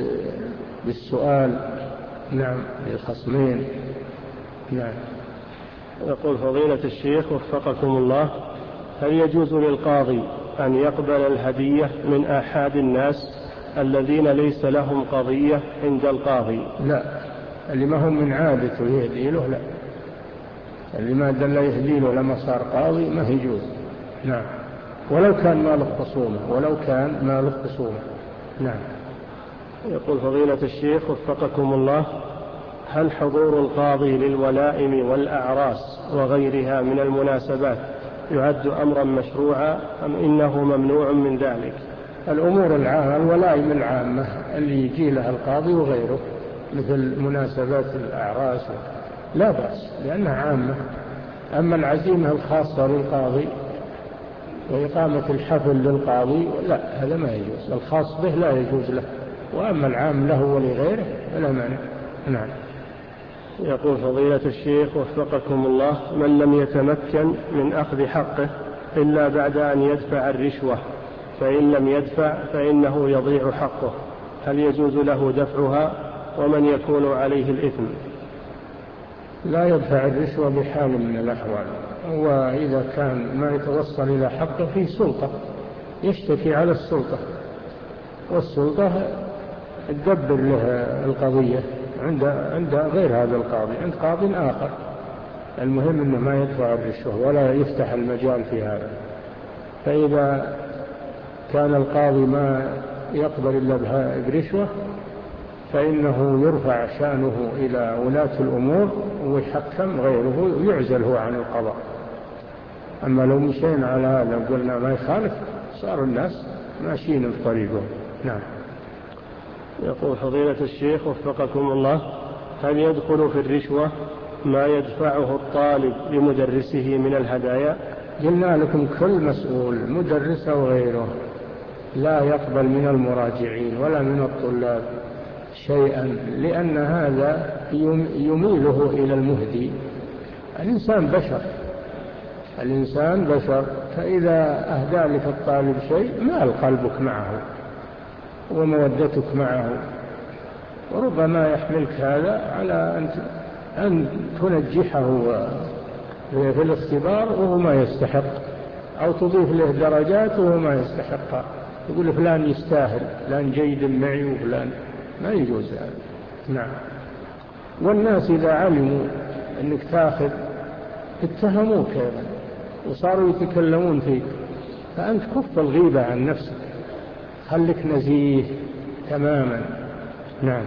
بالسؤال نعم للخصمين. نعم. يقول فضيلة الشيخ وفقكم الله: هل يجوز للقاضي أن يقبل الهدية من آحاد الناس الذين ليس لهم قضية عند القاضي؟ لا، اللي ما هم من عادته يهدي له لا، اللي ما دل يهدي له لما صار قاضي ما يجوز. نعم، ولو كان مال خصومه، ولو كان مال خصومه. نعم. يقول فضيلة الشيخ وفقكم الله: هل حضور القاضي للولائم والأعراس وغيرها من المناسبات يعد أمرا مشروعا أم إنه ممنوع من ذلك؟ الأمور العامة، الولائم العامة اللي يجي لها القاضي وغيره مثل مناسبات الأعراس لا بأس لأنها عامة. أما العزيمة الخاصة للقاضي وإقامة الحفل للقاضي لا، هذا ما يجوز، الخاص به لا يجوز له، وأما العام له ولغيره فلا مانع. نعم. يقول فضيلة الشيخ وفقكم الله: من لم يتمكن من أخذ حقه إلا بعد أن يدفع الرشوة، فإن لم يدفع فإنه يضيع حقه، هل يجوز له دفعها؟ ومن يكون عليه الإثم؟ لا يدفع الرشوة بحال من الأحوال، وإذا كان ما يتوصل إلى حقه في سلطة يشتكي على السلطة، والسلطة تدبر له القضية عند عند غير هذا القاضي، عند قاض آخر. المهم أنه ما يدفع الرشوة ولا يفتح المجال في هذا. فإذا كان القاضي ما يقبل إلا برشوة فإنه يرفع شأنه إلى ولاة الأمور ويحكم غيره ويعزل هو عن القضاء. أما لو مشينا على هذا وقلنا ما يخالف صار الناس ماشيين في طريقهم. نعم. يقول فضيلة الشيخ وفقكم الله: هل يدخل في الرشوة ما يدفعه الطالب لمدرسه من الهدايا؟ قلنا لكم كل مسؤول مدرس أو غيره لا يقبل من المراجعين ولا من الطلاب شيئا، لأن هذا يميله إلى المهدي. الإنسان بشر، الإنسان بشر، فإذا أهدى لك الطالب شيء مال قلبك معه ومودتك معه، وربما يحملك هذا على أن تنجحه في الاختبار وهو ما يستحق، أو تضيف له درجات وهو ما يستحقها، يقول فلان يستاهل، فلان جيد معي وفلان، ما يجوز هذا. نعم. والناس إذا علموا أنك تأخذ اتهموك وصاروا يتكلمون فيك، فأنت كف الغيبة عن نفسك، خلك نزيه تماما. نعم.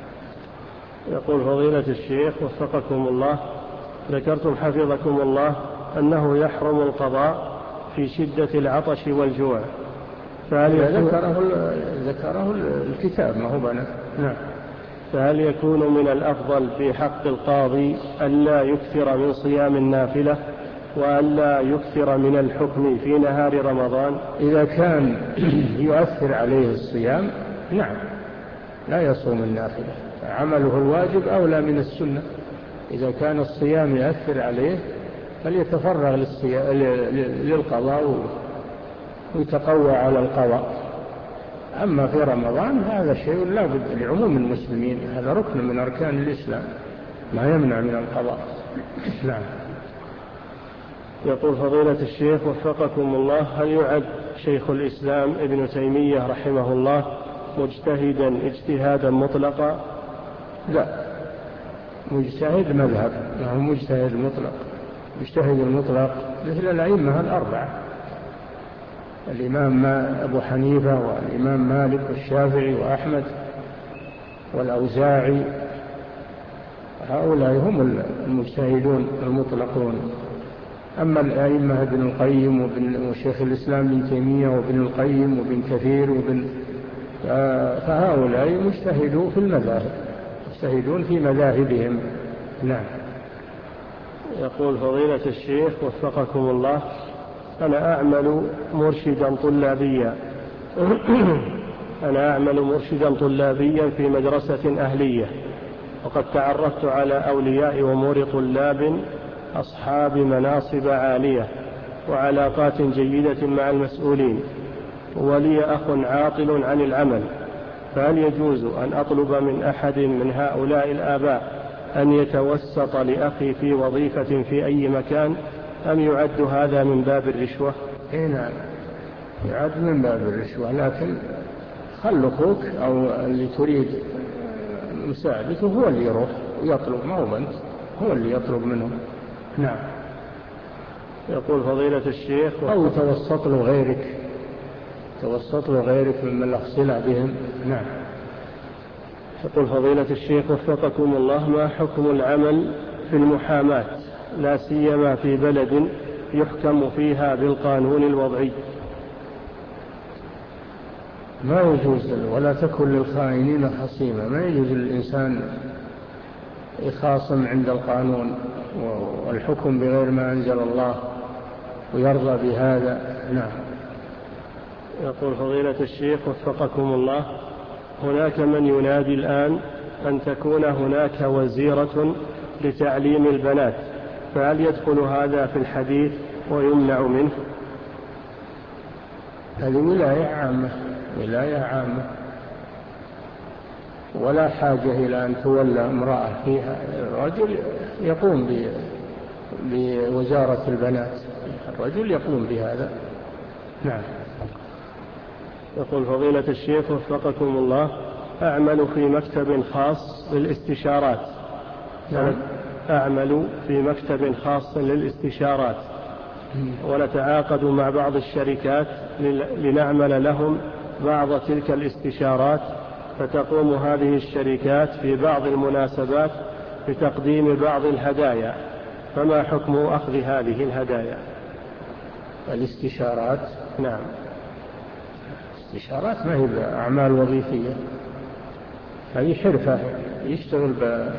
يقول فضيلة الشيخ وفقكم الله: ذكرتم حفظكم الله أنه يحرم القضاء في شدة العطش والجوع، فهل ذكره, ذكره الكتاب ما هو بنا. نعم. فهل يكون من الأفضل في حق القاضي ألا يكثر من صيام النافلة وألا يكثر من الحكم في نهار رمضان؟ إذا كان يؤثر عليه الصيام نعم لا يصوم النافلة، عمله الواجب أولى من السنة. إذا كان الصيام يؤثر عليه فليتفرغ للقضاء ويتقوى على القضاء. أما في رمضان هذا شيء لا بد لعموم المسلمين، هذا ركن من أركان الإسلام ما يمنع من القضاء. نعم. يقول فضيلة الشيخ وفقكم الله: هل يعد شيخ الإسلام ابن تيمية رحمه الله مجتهدا اجتهادا مطلقا؟ لا، مجتهد مذهب، ما هو مجتهد مطلق. مجتهد المطلق مثل الأئمة الأربعة، الإمام أبو حنيفة والإمام مالك والشافعي وأحمد والأوزاعي، هؤلاء هم المجتهدون المطلقون. أما الأئمة ابن القيم وابن وشيخ الإسلام ابن تيمية وابن القيم وابن كثير وابن فهؤلاء مجتهدون في المذاهب، مجتهدون في مذاهبهم. نعم. يقول فضيلة الشيخ وفقكم الله: أنا أعمل مرشدا طلابيا أنا أعمل مرشدا طلابيا في مدرسة أهلية، وقد تعرفت على أولياء أمور طلاب أصحاب مناصب عالية وعلاقات جيدة مع المسؤولين، ولي أخ عاطل عن العمل، فهل يجوز أن أطلب من أحد من هؤلاء الآباء أن يتوسط لأخي في وظيفة في أي مكان، أم يعد هذا من باب الرشوة؟ نعم يعد من باب الرشوة، لكن خل أخوك أو اللي تريد مساعدته هو اللي يروح ويطلب، ما هو أنت، هو اللي يطلب منه. نعم. يقول فضيلة الشيخ أو توسط له غيرك، توسط له غيرك ممن له صلة بهم. نعم. يقول فضيلة الشيخ وفقكم الله: ما حكم العمل في المحاماة لا سيما في بلد يحكم فيها بالقانون الوضعي؟ ما يجوز، ولا تكن للخائنين خصيما، ما يجوز للإنسان يخاصم عند القانون والحكم بغير ما أنزل الله ويرضى بهذا. نعم. يقول فضيلة الشيخ وفقكم الله: هناك من ينادي الآن أن تكون هناك وزيرة لتعليم البنات، فهل يدخل هذا في الحديث ويمنع منه؟ هذه ولاية عامة، ولاية عامة، ولا حاجة إلى أن تولى امرأة فيها. الرجل يقوم بوزارة البنات، الرجل يقوم بهذا. نعم. يقول فضيلة الشيخ وفقكم الله: أعمل في مكتب خاص للاستشارات. نعم. أعمل في مكتب خاص للاستشارات، ونتعاقد مع بعض الشركات لنعمل لهم بعض تلك الاستشارات، فتقوم هذه الشركات في بعض المناسبات بتقديم بعض الهدايا، فما حكم أخذ هذه الهدايا؟ الاستشارات؟ نعم. الاستشارات ما هي أعمال وظيفية، هذه حرفة، يشتغل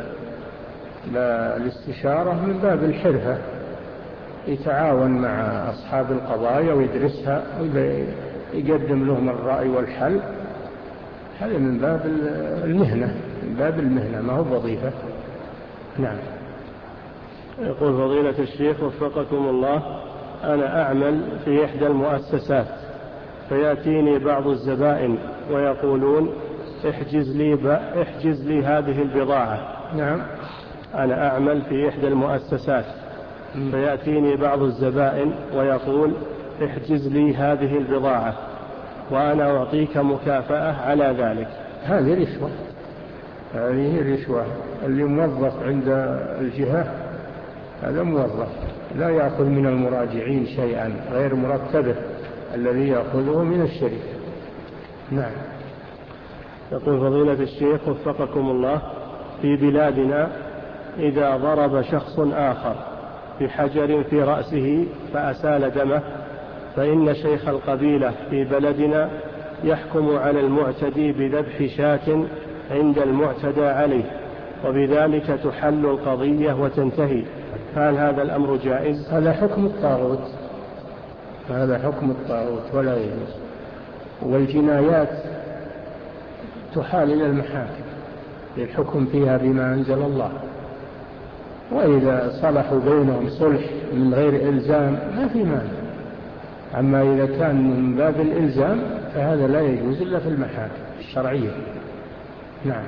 بالاستشارة من باب الحرفة، يتعاون مع أصحاب القضايا ويدرسها ويقدم لهم الرأي والحل، هذا من باب المهنة، من باب المهنة، ما هو وظيفة. نعم. يقول فضيلة الشيخ وفقكم الله: أنا أعمل في إحدى المؤسسات، فيأتيني بعض الزبائن ويقولون احجز لي, احجز لي هذه البضاعة. نعم. أنا أعمل في إحدى المؤسسات، فيأتيني بعض الزبائن ويقول احجز لي هذه البضاعة وأنا أعطيك مكافأة على ذلك. هذه رشوة، هذه رشوة. اللي موظف عند الجهة هذا موظف لا يأخذ من المراجعين شيئا غير مرتبه الذي يأخذه من الشركة. نعم. يقول فضيلة الشيخ وفقكم الله: في بلادنا إذا ضرب شخص آخر بحجر في رأسه فأسال دمه، فإن شيخ القبيلة في بلدنا يحكم على المعتدي بذبح شاة عند المعتدى عليه، وبذلك تحل القضية وتنتهي، هل هذا الأمر جائز؟ هذا حكم الطاغوت، هذا حكم الطاغوت ولا يجوز. والجنايات تحال إلى المحاكم للحكم فيها بما أنزل الله، وإذا صلحوا بينهم صلح من غير إلزام ما في مانع. أما إذا كان من باب الإلزام فهذا لا يجوز إلا في المحاكم الشرعية. نعم.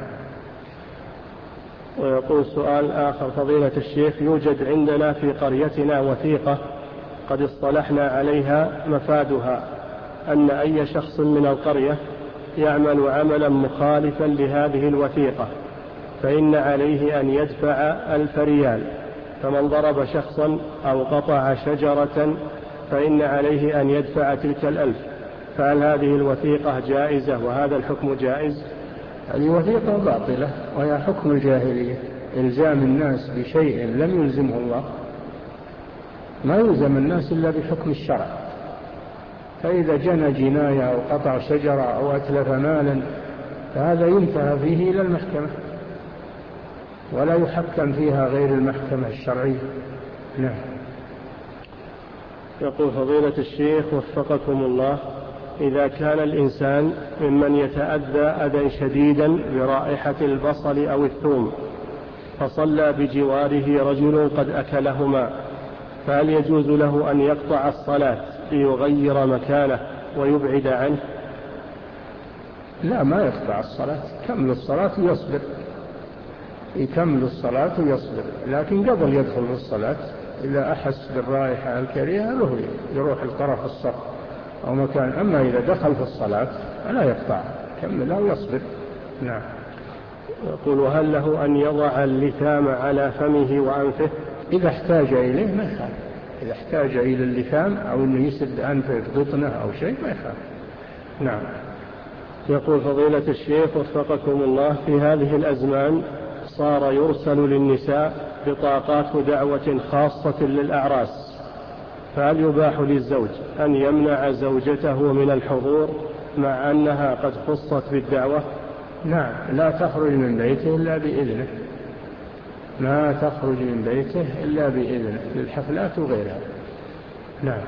ويقول سؤال آخر: فضيلة الشيخ، يوجد عندنا في قريتنا وثيقة قد اصطلحنا عليها، مفادها أن أي شخص من القرية يعمل عملا مخالفا لهذه الوثيقة فإن عليه أن يدفع ألف ريال، فمن ضرب شخصا أو قطع شجرة فإن عليه أن يدفع تلك الألف، فهل هذه الوثيقة جائزة وهذا الحكم جائز؟ هذه وثيقة باطلة وهي حكم الجاهلية، إلزام الناس بشيء لم يلزمه الله، ما يلزم الناس إلا بحكم الشرع. فإذا جنى جناية أو قطع شجرة أو أتلف مالا فهذا ينتهى فيه إلى المحكمة ولا يحكم فيها غير المحكمة الشرعية. نعم. يقول فضيلة الشيخ وفقكم الله: إذا كان الإنسان ممن يتأذى أذى شديدا برائحة البصل أو الثوم، فصلى بجواره رجل قد أكلهما، فهل يجوز له أن يقطع الصلاة ليغير مكانه ويبعد عنه؟ لا، ما يقطع الصلاة، كمل الصلاة ويصبر، يكمل الصلاة ويصبر، لكن قبل يدخل في الصلاة إذا أحس بالرائحة الكريهة له يروح الطرف الصف أو مكان، أما إذا دخل في الصلاة فلا يقطع، كملها ويصبر. نعم. يقول: هل له أن يضع اللثام على فمه وأنفه؟ إذا احتاج إليه ما يخاف، إذا احتاج إلى اللثام أو أنه يسد أنفه بطنه أو شيء ما يخاف. نعم. يقول: فضيلة الشيخ وفقكم الله، في هذه الأزمان صار يرسل للنساء بطاقات دعوة خاصة للأعراس، فهل يباح للزوج أن يمنع زوجته من الحضور مع أنها قد خصت بالدعوة؟ نعم، لا تخرج من بيته إلا بإذنه، ما تخرج من بيته إلا بإذنه للحفلات وغيرها. نعم.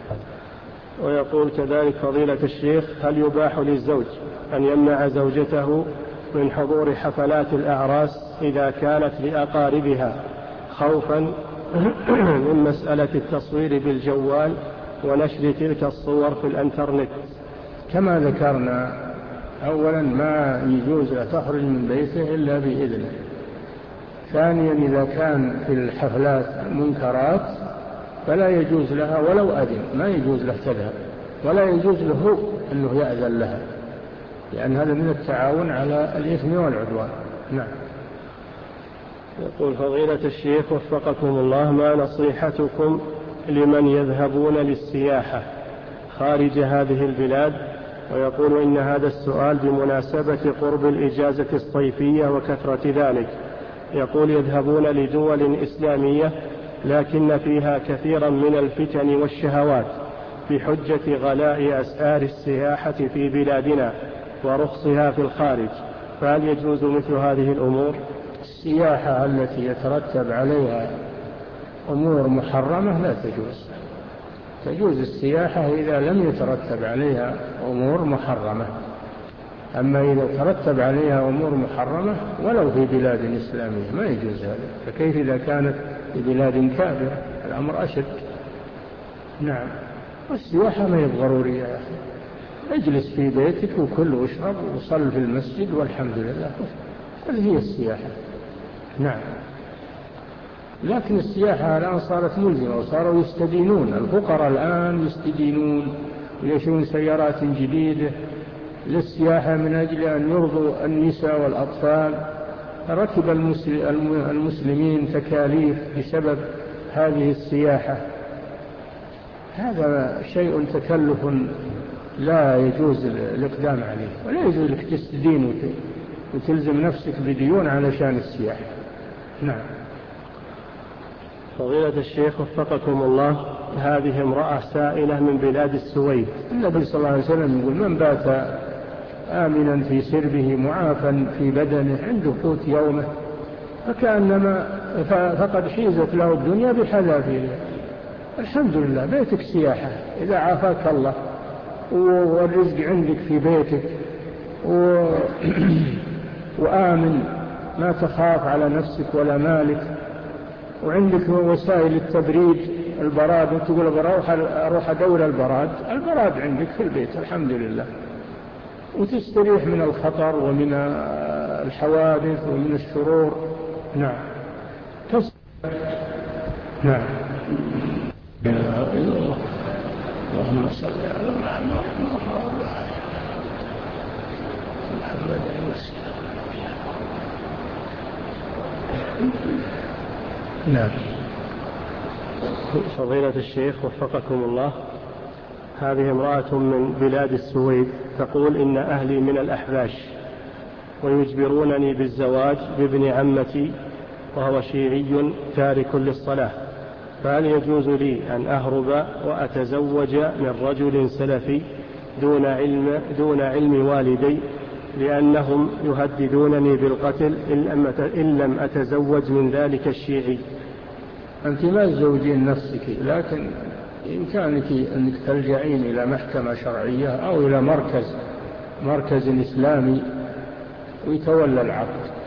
ويقول كذلك فضيلة الشيخ: هل يباح للزوج أن يمنع زوجته من حضور حفلات الأعراس إذا كانت لأقاربها خوفا من مسألة التصوير بالجوال ونشر تلك الصور في الانترنت؟ كما ذكرنا أولا، ما يجوز لا تخرج من بيته إلا بإذنه. ثانيا، إذا كان في الحفلات منكرات فلا يجوز لها ولو أذن، ما يجوز له تذهب، ولا يجوز له أنه يأذن لها، لأن هذا من التعاون على الإثم والعدوان. نعم. يقول فضيلة الشيخ وفقكم الله: ما نصيحتكم لمن يذهبون للسياحة خارج هذه البلاد؟ ويقول إن هذا السؤال بمناسبة قرب الإجازة الصيفية وكثرة ذلك. يقول: يذهبون لدول إسلامية لكن فيها كثيرا من الفتن والشهوات بحجة غلاء أسعار السياحة في بلادنا ورخصها في الخارج، فهل يجوز مثل هذه الأمور؟ السياحة التي يترتب عليها أمور محرمة لا تجوز. تجوز السياحة إذا لم يترتب عليها أمور محرمة، أما إذا ترتب عليها أمور محرمة ولو في بلاد إسلامية ما يجوز هذا، فكيف إذا كانت في بلاد كافرة؟ الأمر أشد. نعم. والسياحة ما هي ضرورية يا أخي، اجلس في بيتك وكل واشرب وصل في المسجد والحمد لله، هذه هي السياحة. نعم. لكن السياحة الآن صارت ملزمة وصاروا يستدينون، الفقراء الآن يستدينون ويشون سيارات جديدة للسياحة من أجل أن يرضوا النساء والأطفال. ركب المسلمين تكاليف بسبب هذه السياحة، هذا شيء تكلف لا يجوز الإقدام عليه، ولا يجوز لك تستدين وتلزم نفسك بديون علشان السياحة. نعم. فضيلة الشيخ وفقكم الله، هذه امرأة سائلة من بلاد السويد. النبي صلى الله عليه وسلم يقول: من بات آمنا في سربه معافا في بدنه عنده قوت يومه فكأنما فقد حيزت له الدنيا بحذافيرها. الحمد لله، بيتك سياحة إذا عافاك الله والرزق عندك في بيتك و... وآمن، ما تخاف على نفسك ولا مالك، وعندك وسائل التبريد البراد، وتقول بروح أروح أدور البراد، البراد عندك في البيت الحمد لله، وتستريح من الخطر ومن الحوادث ومن الشرور. نعم. تص... نعم. اللهم صل على محمد محمد المسيح. نعم. فضيلة الشيخ وفقكم الله، هذه امرأة من بلاد السويد تقول: إن أهلي من الأحباش ويجبرونني بالزواج بابن عمتي وهو شيعي تارك للصلاة، فهل يجوز لي أن أهرب وأتزوج من رجل سلفي دون علم, دون علم والدي، لأنهم يهددونني بالقتل إن لم أتزوج من ذلك الشيعي؟ أنت ما تزوجين نفسك، لكن إمكانك أنك تلجعين إلى محكمة شرعية أو إلى مركز مركز إسلامي ويتولى العقد،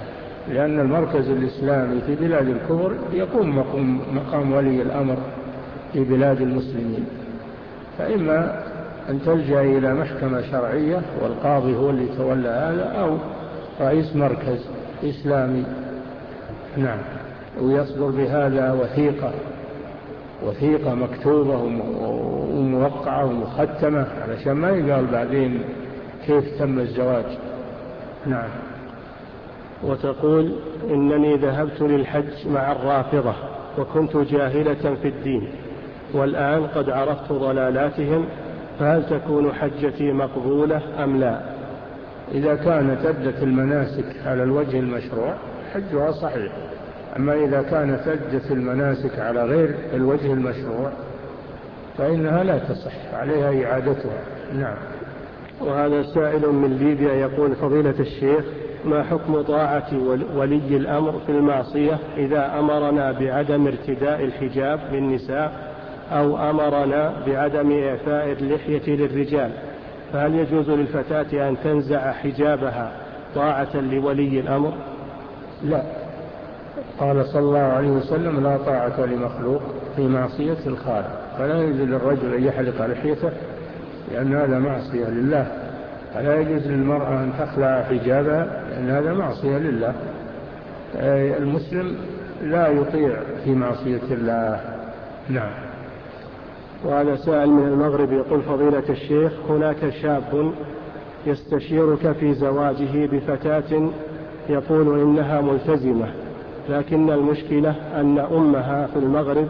لأن المركز الإسلامي في بلاد الكفر يقوم مقام, مقام ولي الأمر في بلاد المسلمين، فإما أن تلجأ إلى محكمة شرعية والقاضي هو اللي يتولى هذا، أو رئيس مركز إسلامي. نعم. ويصدر بهذا وثيقة وثيقة مكتوبة وموقعة ومختمة علشان ما يقال بعدين كيف تم الزواج. نعم. وتقول إنني ذهبت للحج مع الرافضة وكنت جاهلة في الدين، والآن قد عرفت ضلالاتهم، فهل تكون حجتي مقبولة أم لا؟ إذا كانت أدت المناسك على الوجه المشروع حجها صحيح، أما إذا كانت أدت المناسك على غير الوجه المشروع فإنها لا تصح، عليها إعادتها. نعم. وهذا سائل من ليبيا يقول: فضيلة الشيخ، ما حكم طاعة ولي الأمر في المعصية إذا أمرنا بعدم ارتداء الحجاب للنساء أو أمرنا بعدم إعفاء اللحية للرجال؟ فهل يجوز للفتاة أن تنزع حجابها طاعة لولي الأمر؟ لا. قال صلى الله عليه وسلم: لا طاعة لمخلوق في معصية الخالق، فلا يجوز للرجل أن يحلق لحيته لأن هذا معصية لله، فلا يجوز للمرأة أن تخلع حجابها لأن هذا معصية لله. المسلم لا يطيع في معصية الله. نعم. وهذا سائل من المغرب يقول: فضيلة الشيخ، هناك شاب يستشيرك في زواجه بفتاة يقول إنها ملتزمة، لكن المشكلة أن أمها في المغرب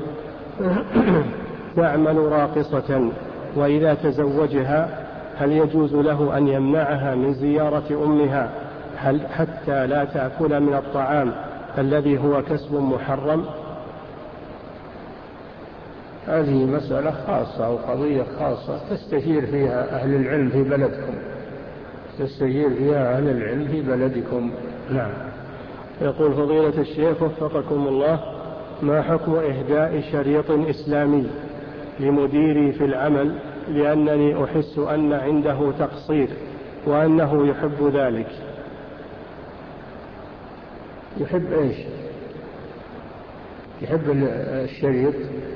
تعمل راقصة، وإذا تزوجها هل يجوز له أن يمنعها من زيارة أمها حتى لا تأكل من الطعام الذي هو كسب محرم؟ هذه مسألة خاصة أو قضية خاصة تستشير فيها أهل العلم في بلدكم، تستشير فيها أهل العلم في بلدكم. نعم. يقول: فضيلة الشيخ وفقكم الله، ما حكم إهداء شريط إسلامي لمديري في العمل لأنني أحس أن عنده تقصير وأنه يحب ذلك؟ يحب إيش؟ يحب الشريط.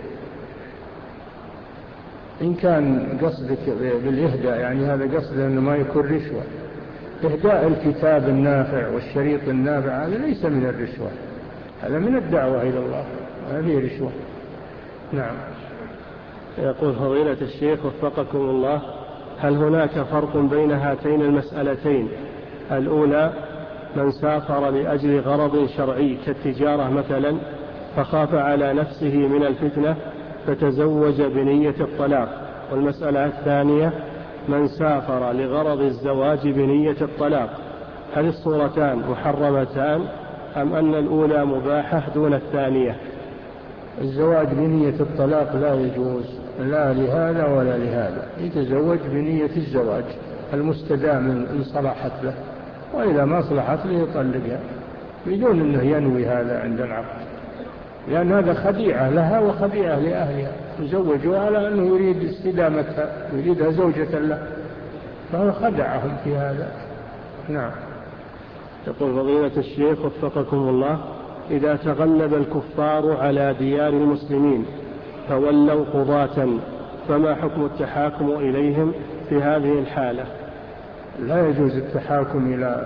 إن كان قصدك بالإهداء يعني هذا قصده أنه ما يكون رشوة. إهداء الكتاب النافع والشريط النافع هذا ليس من الرشوة، هذا من الدعوة إلى الله، هذه رشوة. نعم. يقول: فضيلة الشيخ وفقكم الله، هل هناك فرق بين هاتين المسألتين؟ الأولى: من سافر لأجل غرض شرعي كالتجارة مثلا فخاف على نفسه من الفتنة فتزوج بنية الطلاق، والمسألة الثانية: من سافر لغرض الزواج بنية الطلاق، هل الصورتان محرمتان أم أن الأولى مباحة دون الثانية؟ الزواج بنية الطلاق لا يجوز، لا لهذا ولا لهذا. يتزوج بنية الزواج المستدام إن صلحت له، وإذا ما صلحت له يطلقها بدون أنه ينوي هذا عند العقد، لأن هذا خديعة لها وخديعة لأهلها، يزوجها على أنه يريد استدامتها، يريدها زوجة له، فهو خدعهم في هذا. نعم. يقول: فضيلة الشيخ وفقكم الله، إذا تغلب الكفار على ديار المسلمين فولوا قضاة، فما حكم التحاكم إليهم في هذه الحالة؟ لا يجوز التحاكم إلى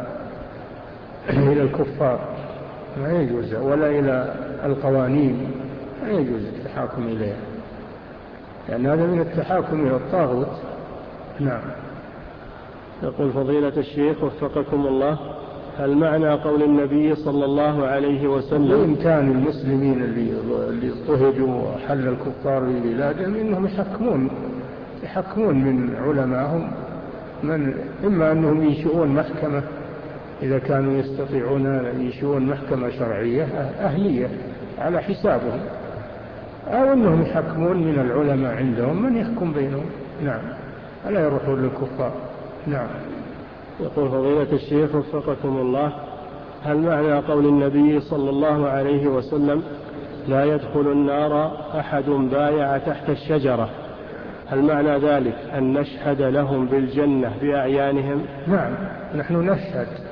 إلى الكفار، ما يجوز، ولا إلى القوانين، ما يجوز التحاكم إليها، لأن هذا من التحاكم إلى الطاغوت. نعم. يقول: فضيلة الشيخ وفقكم الله، هل معنى قول النبي صلى الله عليه وسلم: بإمكان المسلمين اللي اللي اضطهدوا وحل الكفار في بلادهم إنهم يحكمون يحكمون من علمائهم، من إما أنهم ينشئون محكمة إذا كانوا يستطيعون ينشئون محكمة شرعية أهلية على حسابهم، أو أنهم يحكمون من العلماء عندهم من يحكم بينهم. نعم. ألا يروحون للكفار. نعم. يقول: فضيلة الشيخ وفقكم الله، هل معنى قول النبي صلى الله عليه وسلم: لا يدخل النار أحد بايع تحت الشجرة، هل معنى ذلك أن نشهد لهم بالجنة بأعيانهم؟ نعم، نحن نشهد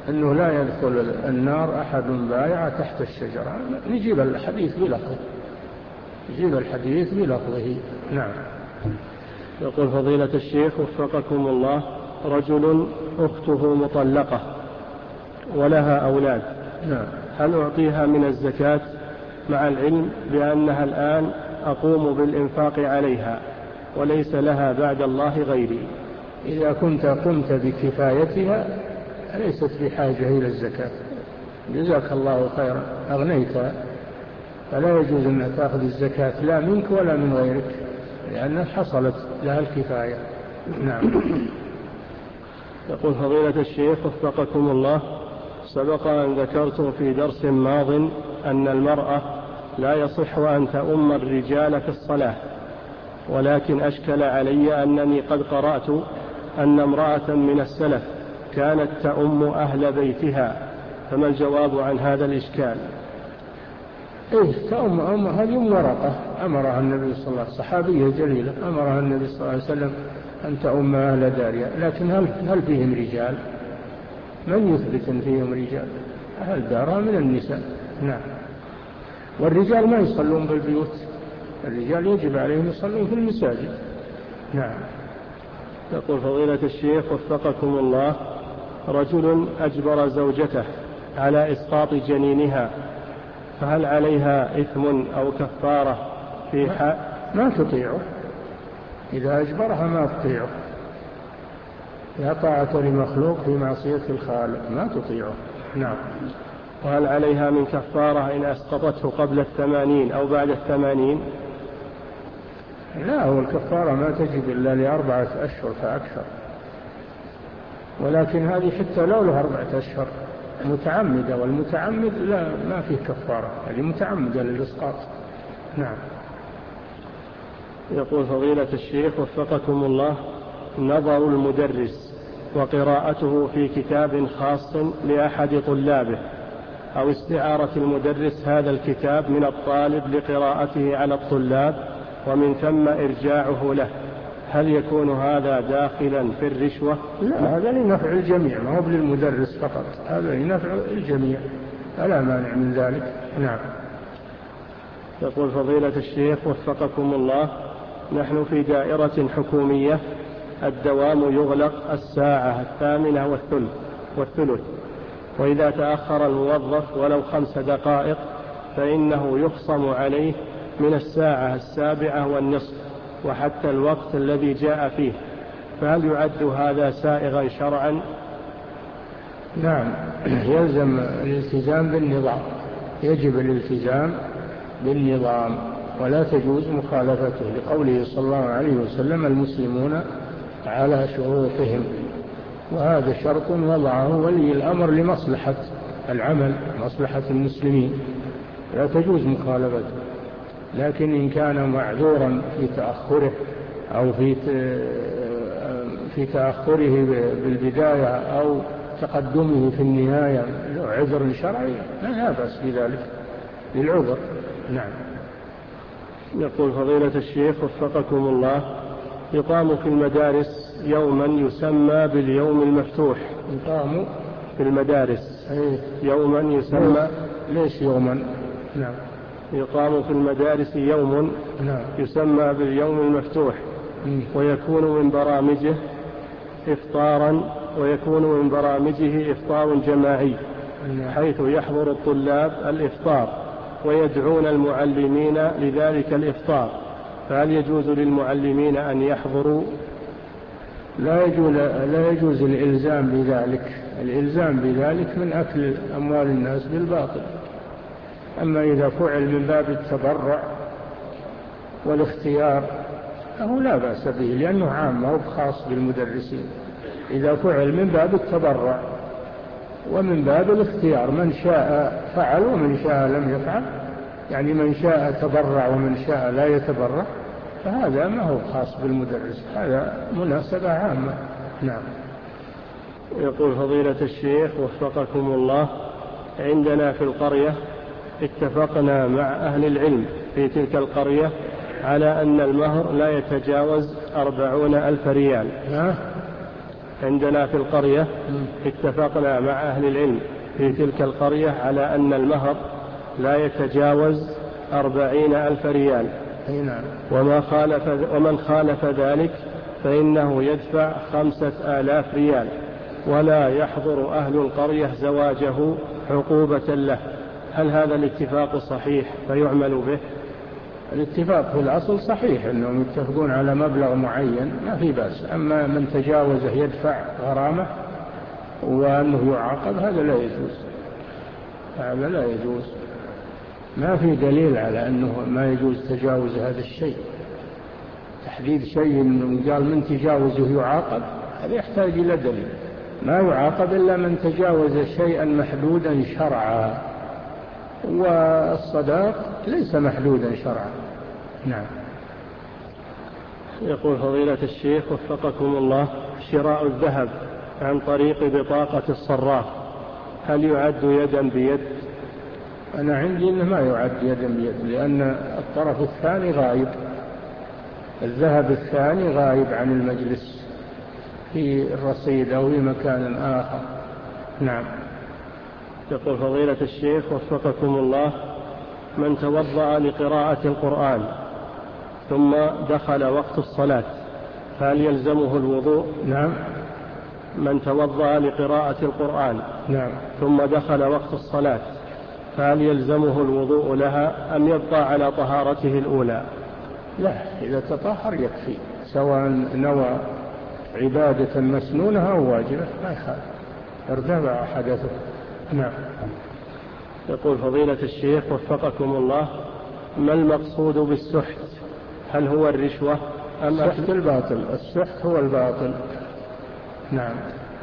أنه لا يدخل النار أحد بايع تحت الشجرة. نجيب الحديث بلفظه، نجيب الحديث بلفظه. نعم. يقول فضيلة الشيخ وفقكم الله: رجل أخته مطلقة ولها أولاد، نعم. هل أعطيها من الزكاة مع العلم بأنها الآن أقوم بالإنفاق عليها وليس لها بعد الله غيري؟ إذا كنت قمت بكفايتها ليست بحاجة إلى الزكاة، جزاك الله خيرا، أغنيتها، فلا يجوز أن تأخذ الزكاة لا منك ولا من غيرك، لأنها حصلت لها الكفاية. نعم. يقول فضيلة الشيخ وفقكم الله: سبق أن ذكرتم في درس ماض أن المرأة لا يصح أن تؤم الرجال في الصلاة، ولكن أشكل علي أنني قد قرأت أن امرأة من السلف كانت تؤم أهل بيتها، فما الجواب عن هذا الإشكال؟ إيه، تؤم أم هذه ورقة أمرها النبي صلى الله عليه وسلم، صحابية جليلة أمرها النبي صلى الله عليه وسلم أن تؤم أهل دارها، لكن هل, هل فيهم رجال؟ من يثبت أن فيهم رجال؟ أهل دارها من النساء. نعم. والرجال ما يصلون بالبيوت، الرجال يجب عليهم يصلون في المساجد. نعم. يقول فضيلة الشيخ وفقكم الله: رجل أجبر زوجته على إسقاط جنينها، فهل عليها إثم أو كفارة في حق؟ ما تطيعه، إذا أجبرها ما تطيعه، لا طاعة لمخلوق في معصية الخالق، ما تطيعه. نعم. وهل عليها من كفارة إن أسقطته قبل الثمانين أو بعد الثمانين؟ لا، هو الكفارة ما تجب إلا لأربعة أشهر فأكثر، ولكن هذه حتى لو له أربعة أشهر متعمدة، والمتعمد لا ما فيه كفارة، هذه متعمدة للإسقاط. نعم. يقول فضيلة الشيخ وفقكم الله: نظر المدرس وقراءته في كتاب خاص لأحد طلابه، أو استعارة المدرس هذا الكتاب من الطالب لقراءته على الطلاب ومن ثم إرجاعه له، هل يكون هذا داخلا في الرشوة؟ لا، هذا لنفع الجميع، ما هو للمدرس فقط، هذا لنفع الجميع، فلا مانع من ذلك. نعم. يقول فضيلة الشيخ وفقكم الله: نحن في دائرة حكومية، الدوام يغلق الساعة الثامنة والثلث والثلث وإذا تأخر الموظف ولو خمس دقائق فإنه يخصم عليه من الساعة السابعة والنصف وحتى الوقت الذي جاء فيه، فهل يعد هذا سائغا شرعا؟ نعم، يلزم الالتزام بالنظام، يجب الالتزام بالنظام ولا تجوز مخالفته، لقوله صلى الله عليه وسلم: المسلمون على شروطهم، وهذا شرط وضعه ولي الأمر لمصلحة العمل، مصلحة المسلمين، لا تجوز مخالفته. لكن إن كان معذورا في تأخره أو في في تأخره بالبداية أو تقدمه في النهاية عذر شرعي لا بأس بذلك للعذر. نعم. يقول فضيلة الشيخ وفقكم الله: يقام في المدارس يوما يسمى باليوم المفتوح. يقام في المدارس أيه؟ يوما يسمى. ليش يوما؟ نعم. يقام في المدارس يوم نعم. يسمى باليوم المفتوح، م. ويكون من برامجه إفطارا ويكون من برامجه إفطار جماعي، نعم. حيث يحضر الطلاب الإفطار ويدعون المعلمين لذلك الإفطار، فهل يجوز للمعلمين أن يحضروا؟ لا يجوز, لا يجوز الإلزام بذلك، الإلزام بذلك من أكل أموال الناس بالباطل. أما إذا فعل من باب التبرع والاختيار فهو لا بأس به، لأنه عام أو خاص بالمدرسين. إذا فعل من باب التبرع ومن باب الاختيار، من شاء فعل ومن شاء لم يفعل، يعني من شاء تبرع ومن شاء لا يتبرع، فهذا ما هو خاص بالمدرس، هذا مناسبة عامة. نعم. يقول فضيلة الشيخ وفقكم الله: عندنا في القرية اتفقنا مع أهل العلم في تلك القرية على أن المهر لا يتجاوز أربعون ألف ريال. عندنا في القرية اتفقنا مع أهل العلم في تلك القرية على أن المهر لا يتجاوز أربعين ألف ريال، وما خالف ومن خالف ذلك فإنه يدفع خمسة آلاف ريال، ولا يحضر أهل القرية زواجه عقوبة له. هل هذا الاتفاق صحيح فيعمل به؟ الاتفاق في الأصل صحيح أنهم يتفقون على مبلغ معين ما في بأس، أما من تجاوزه يدفع غرامة وأنه يعاقب هذا لا يجوز، هذا لا يجوز. ما في دليل على أنه ما يجوز تجاوز هذا الشيء. تحديد شيء من قال من تجاوزه يعاقب هذا يحتاج إلى دليل. ما يعاقب إلا من تجاوز شيئا محدودا شرعا، والصداق ليس محدودا شرعا. نعم. يقول فضيلة الشيخ وفقكم الله: شراء الذهب عن طريق بطاقة الصراف هل يعد يدا بيد؟ أنا عندي أنه ما يعد يدا بيد، لأن الطرف الثاني غايب، الذهب الثاني غايب عن المجلس في الرصيد أو في مكان آخر. نعم. يقول فضيلة الشيخ وفقكم الله: من توضأ لقراءة القرآن ثم دخل وقت الصلاة فهل يلزمه الوضوء؟ نعم. من توضأ لقراءة القرآن نعم. ثم دخل وقت الصلاة فهل يلزمه الوضوء لها أم يبقى على طهارته الأولى؟ لا، إذا تطهر يكفي، سواء نوى عبادة مسنونة أو واجبة ما يخالف، ارتفع حدثه. نعم. يقول فضيلة الشيخ وفقكم الله: ما المقصود بالسحت؟ هل هو الرشوة أم السحت الباطل؟ السحت هو الباطل. نعم.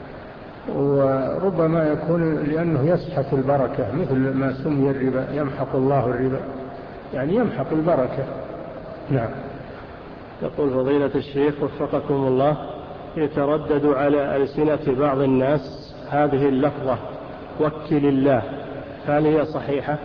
وربما يكون لأنه يسحت البركة، مثل ما سمي الربا، يمحق الله الربا، يعني يمحق البركة. نعم. يقول فضيلة الشيخ وفقكم الله: يتردد على ألسنة بعض الناس هذه اللفظة وكل الله، هل هي صحيحة؟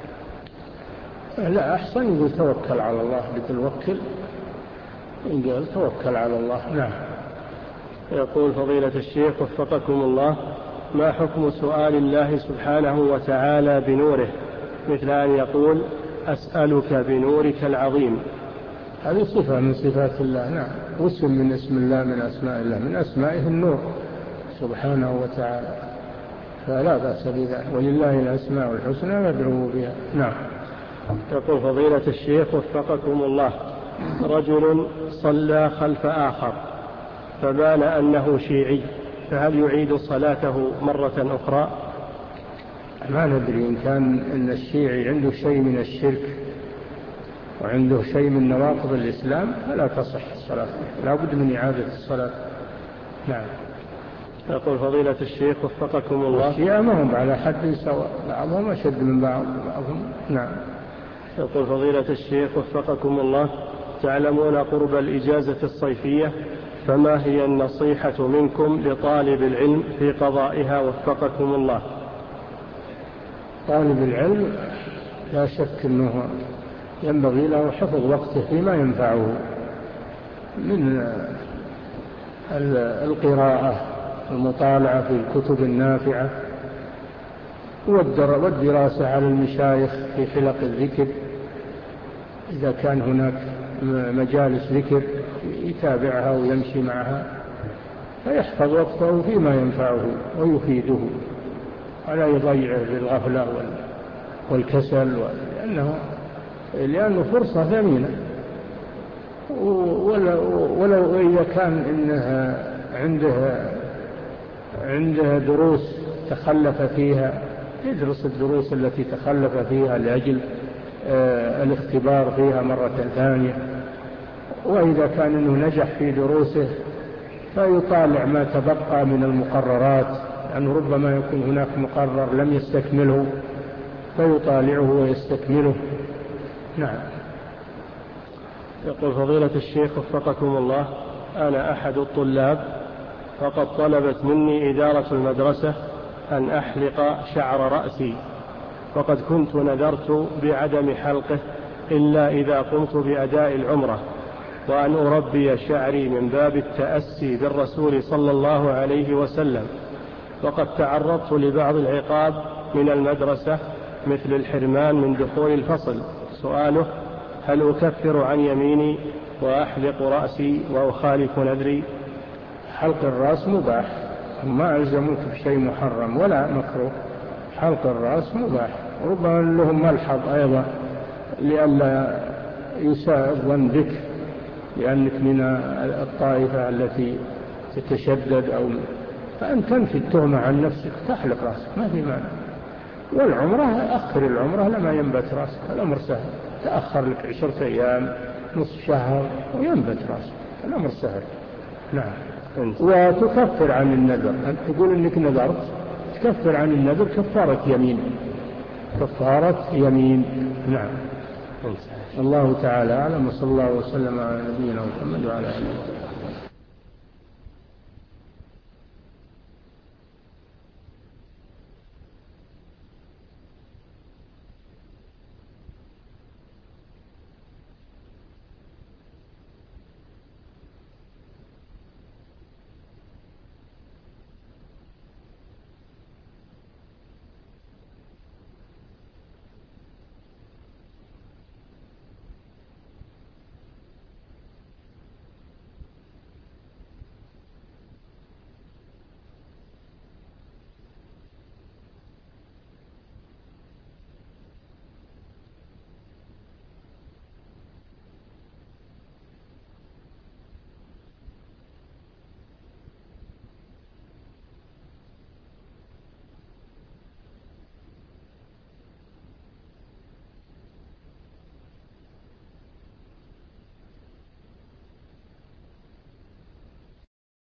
لا، أحسن يقول توكل على الله، بتوكل يقول توكل على الله. نعم. يقول فضيلة الشيخ وفقكم الله: ما حكم سؤال الله سبحانه وتعالى بنوره، مثل أن يقول أسألك بنورك العظيم؟ هذه صفة من صفات الله. نعم. واسم من اسم الله من أسماء الله، من أسمائه النور سبحانه وتعالى، فلا بأس بذلك، ولله الأسماء الحسنى يدعو بها. نعم. يقول فضيلة الشيخ وفقكم الله: رجل صلى خلف آخر فبان أنه شيعي، فهل يعيد صلاته مرة أخرى؟ ما ندري إن كان إن الشيعي عنده شيء من الشرك وعنده شيء من نواقض الإسلام فلا تصح الصلاة، لا بد من إعادة الصلاة. نعم. يقول فضيلة الشيخ وفقكم الله: الشيعة ما هم على حد سواء، بعضهم أشد من بعض بعضهم. نعم. يقول فضيلة الشيخ وفقكم الله: تعلمون قرب الإجازة الصيفية، فما هي النصيحة منكم لطالب العلم في قضائها وفقكم الله؟ طالب العلم لا شك أنه ينبغي له حفظ وقته فيما ينفعه من القراءة، المطالعة في الكتب النافعة، والدراسة على المشايخ في حلق الذكر، إذا كان هناك مجالس ذكر يتابعها ويمشي معها، فيحفظ وقته فيما ينفعه ويفيده ولا يضيعه بالغفلة والكسل، لأنه لأنه فرصة ثمينة. ولو إذا كان إنها عنده عنده دروس تخلف فيها يدرس الدروس التي تخلف فيها لأجل آه الاختبار فيها مرة ثانية. وإذا كان إنه نجح في دروسه فيطالع ما تبقى من المقررات، لأنه ربما يكون هناك مقرر لم يستكمله فيطالعه ويستكمله. نعم. يقول فضيلة الشيخ وفقكم الله: أنا أحد الطلاب، فقد طلبت مني إدارة المدرسة أن أحلق شعر رأسي، وقد كنت نذرت بعدم حلقه إلا إذا قمت بأداء العمرة، وأن أربي شعري من باب التأسي بالرسول صلى الله عليه وسلم. وقد تعرضت لبعض العقاب من المدرسة مثل الحرمان من دخول الفصل. سؤاله: هل أكفر عن يميني وأحلق رأسي وأخالف نذري؟ حلق الرأس مباح، ما علزموك بشيء محرم ولا مكروه. حلق الرأس مباح، ربما لهم ملحظ أيضا لئلا يساء الظن بك لأنك من الطائفة التي تتشدد، أو فأن تنفي التهمة عن نفسك، تحلق رأسك ما في مانع. والعمرة أخر العمرة لما ينبت رأسك، الأمر سهل، تأخر لك عشرة أيام نصف شهر وينبت رأسك، الأمر سهل. نعم. وتكفر عن النذر، أنت تقول إنك نذرت، تكفر عن النذر كفارة يمين، كفارة يمين. نعم. الله تعالى أعلم، وصلى الله وسلم على نبينا محمد وعلى آله وصحبه.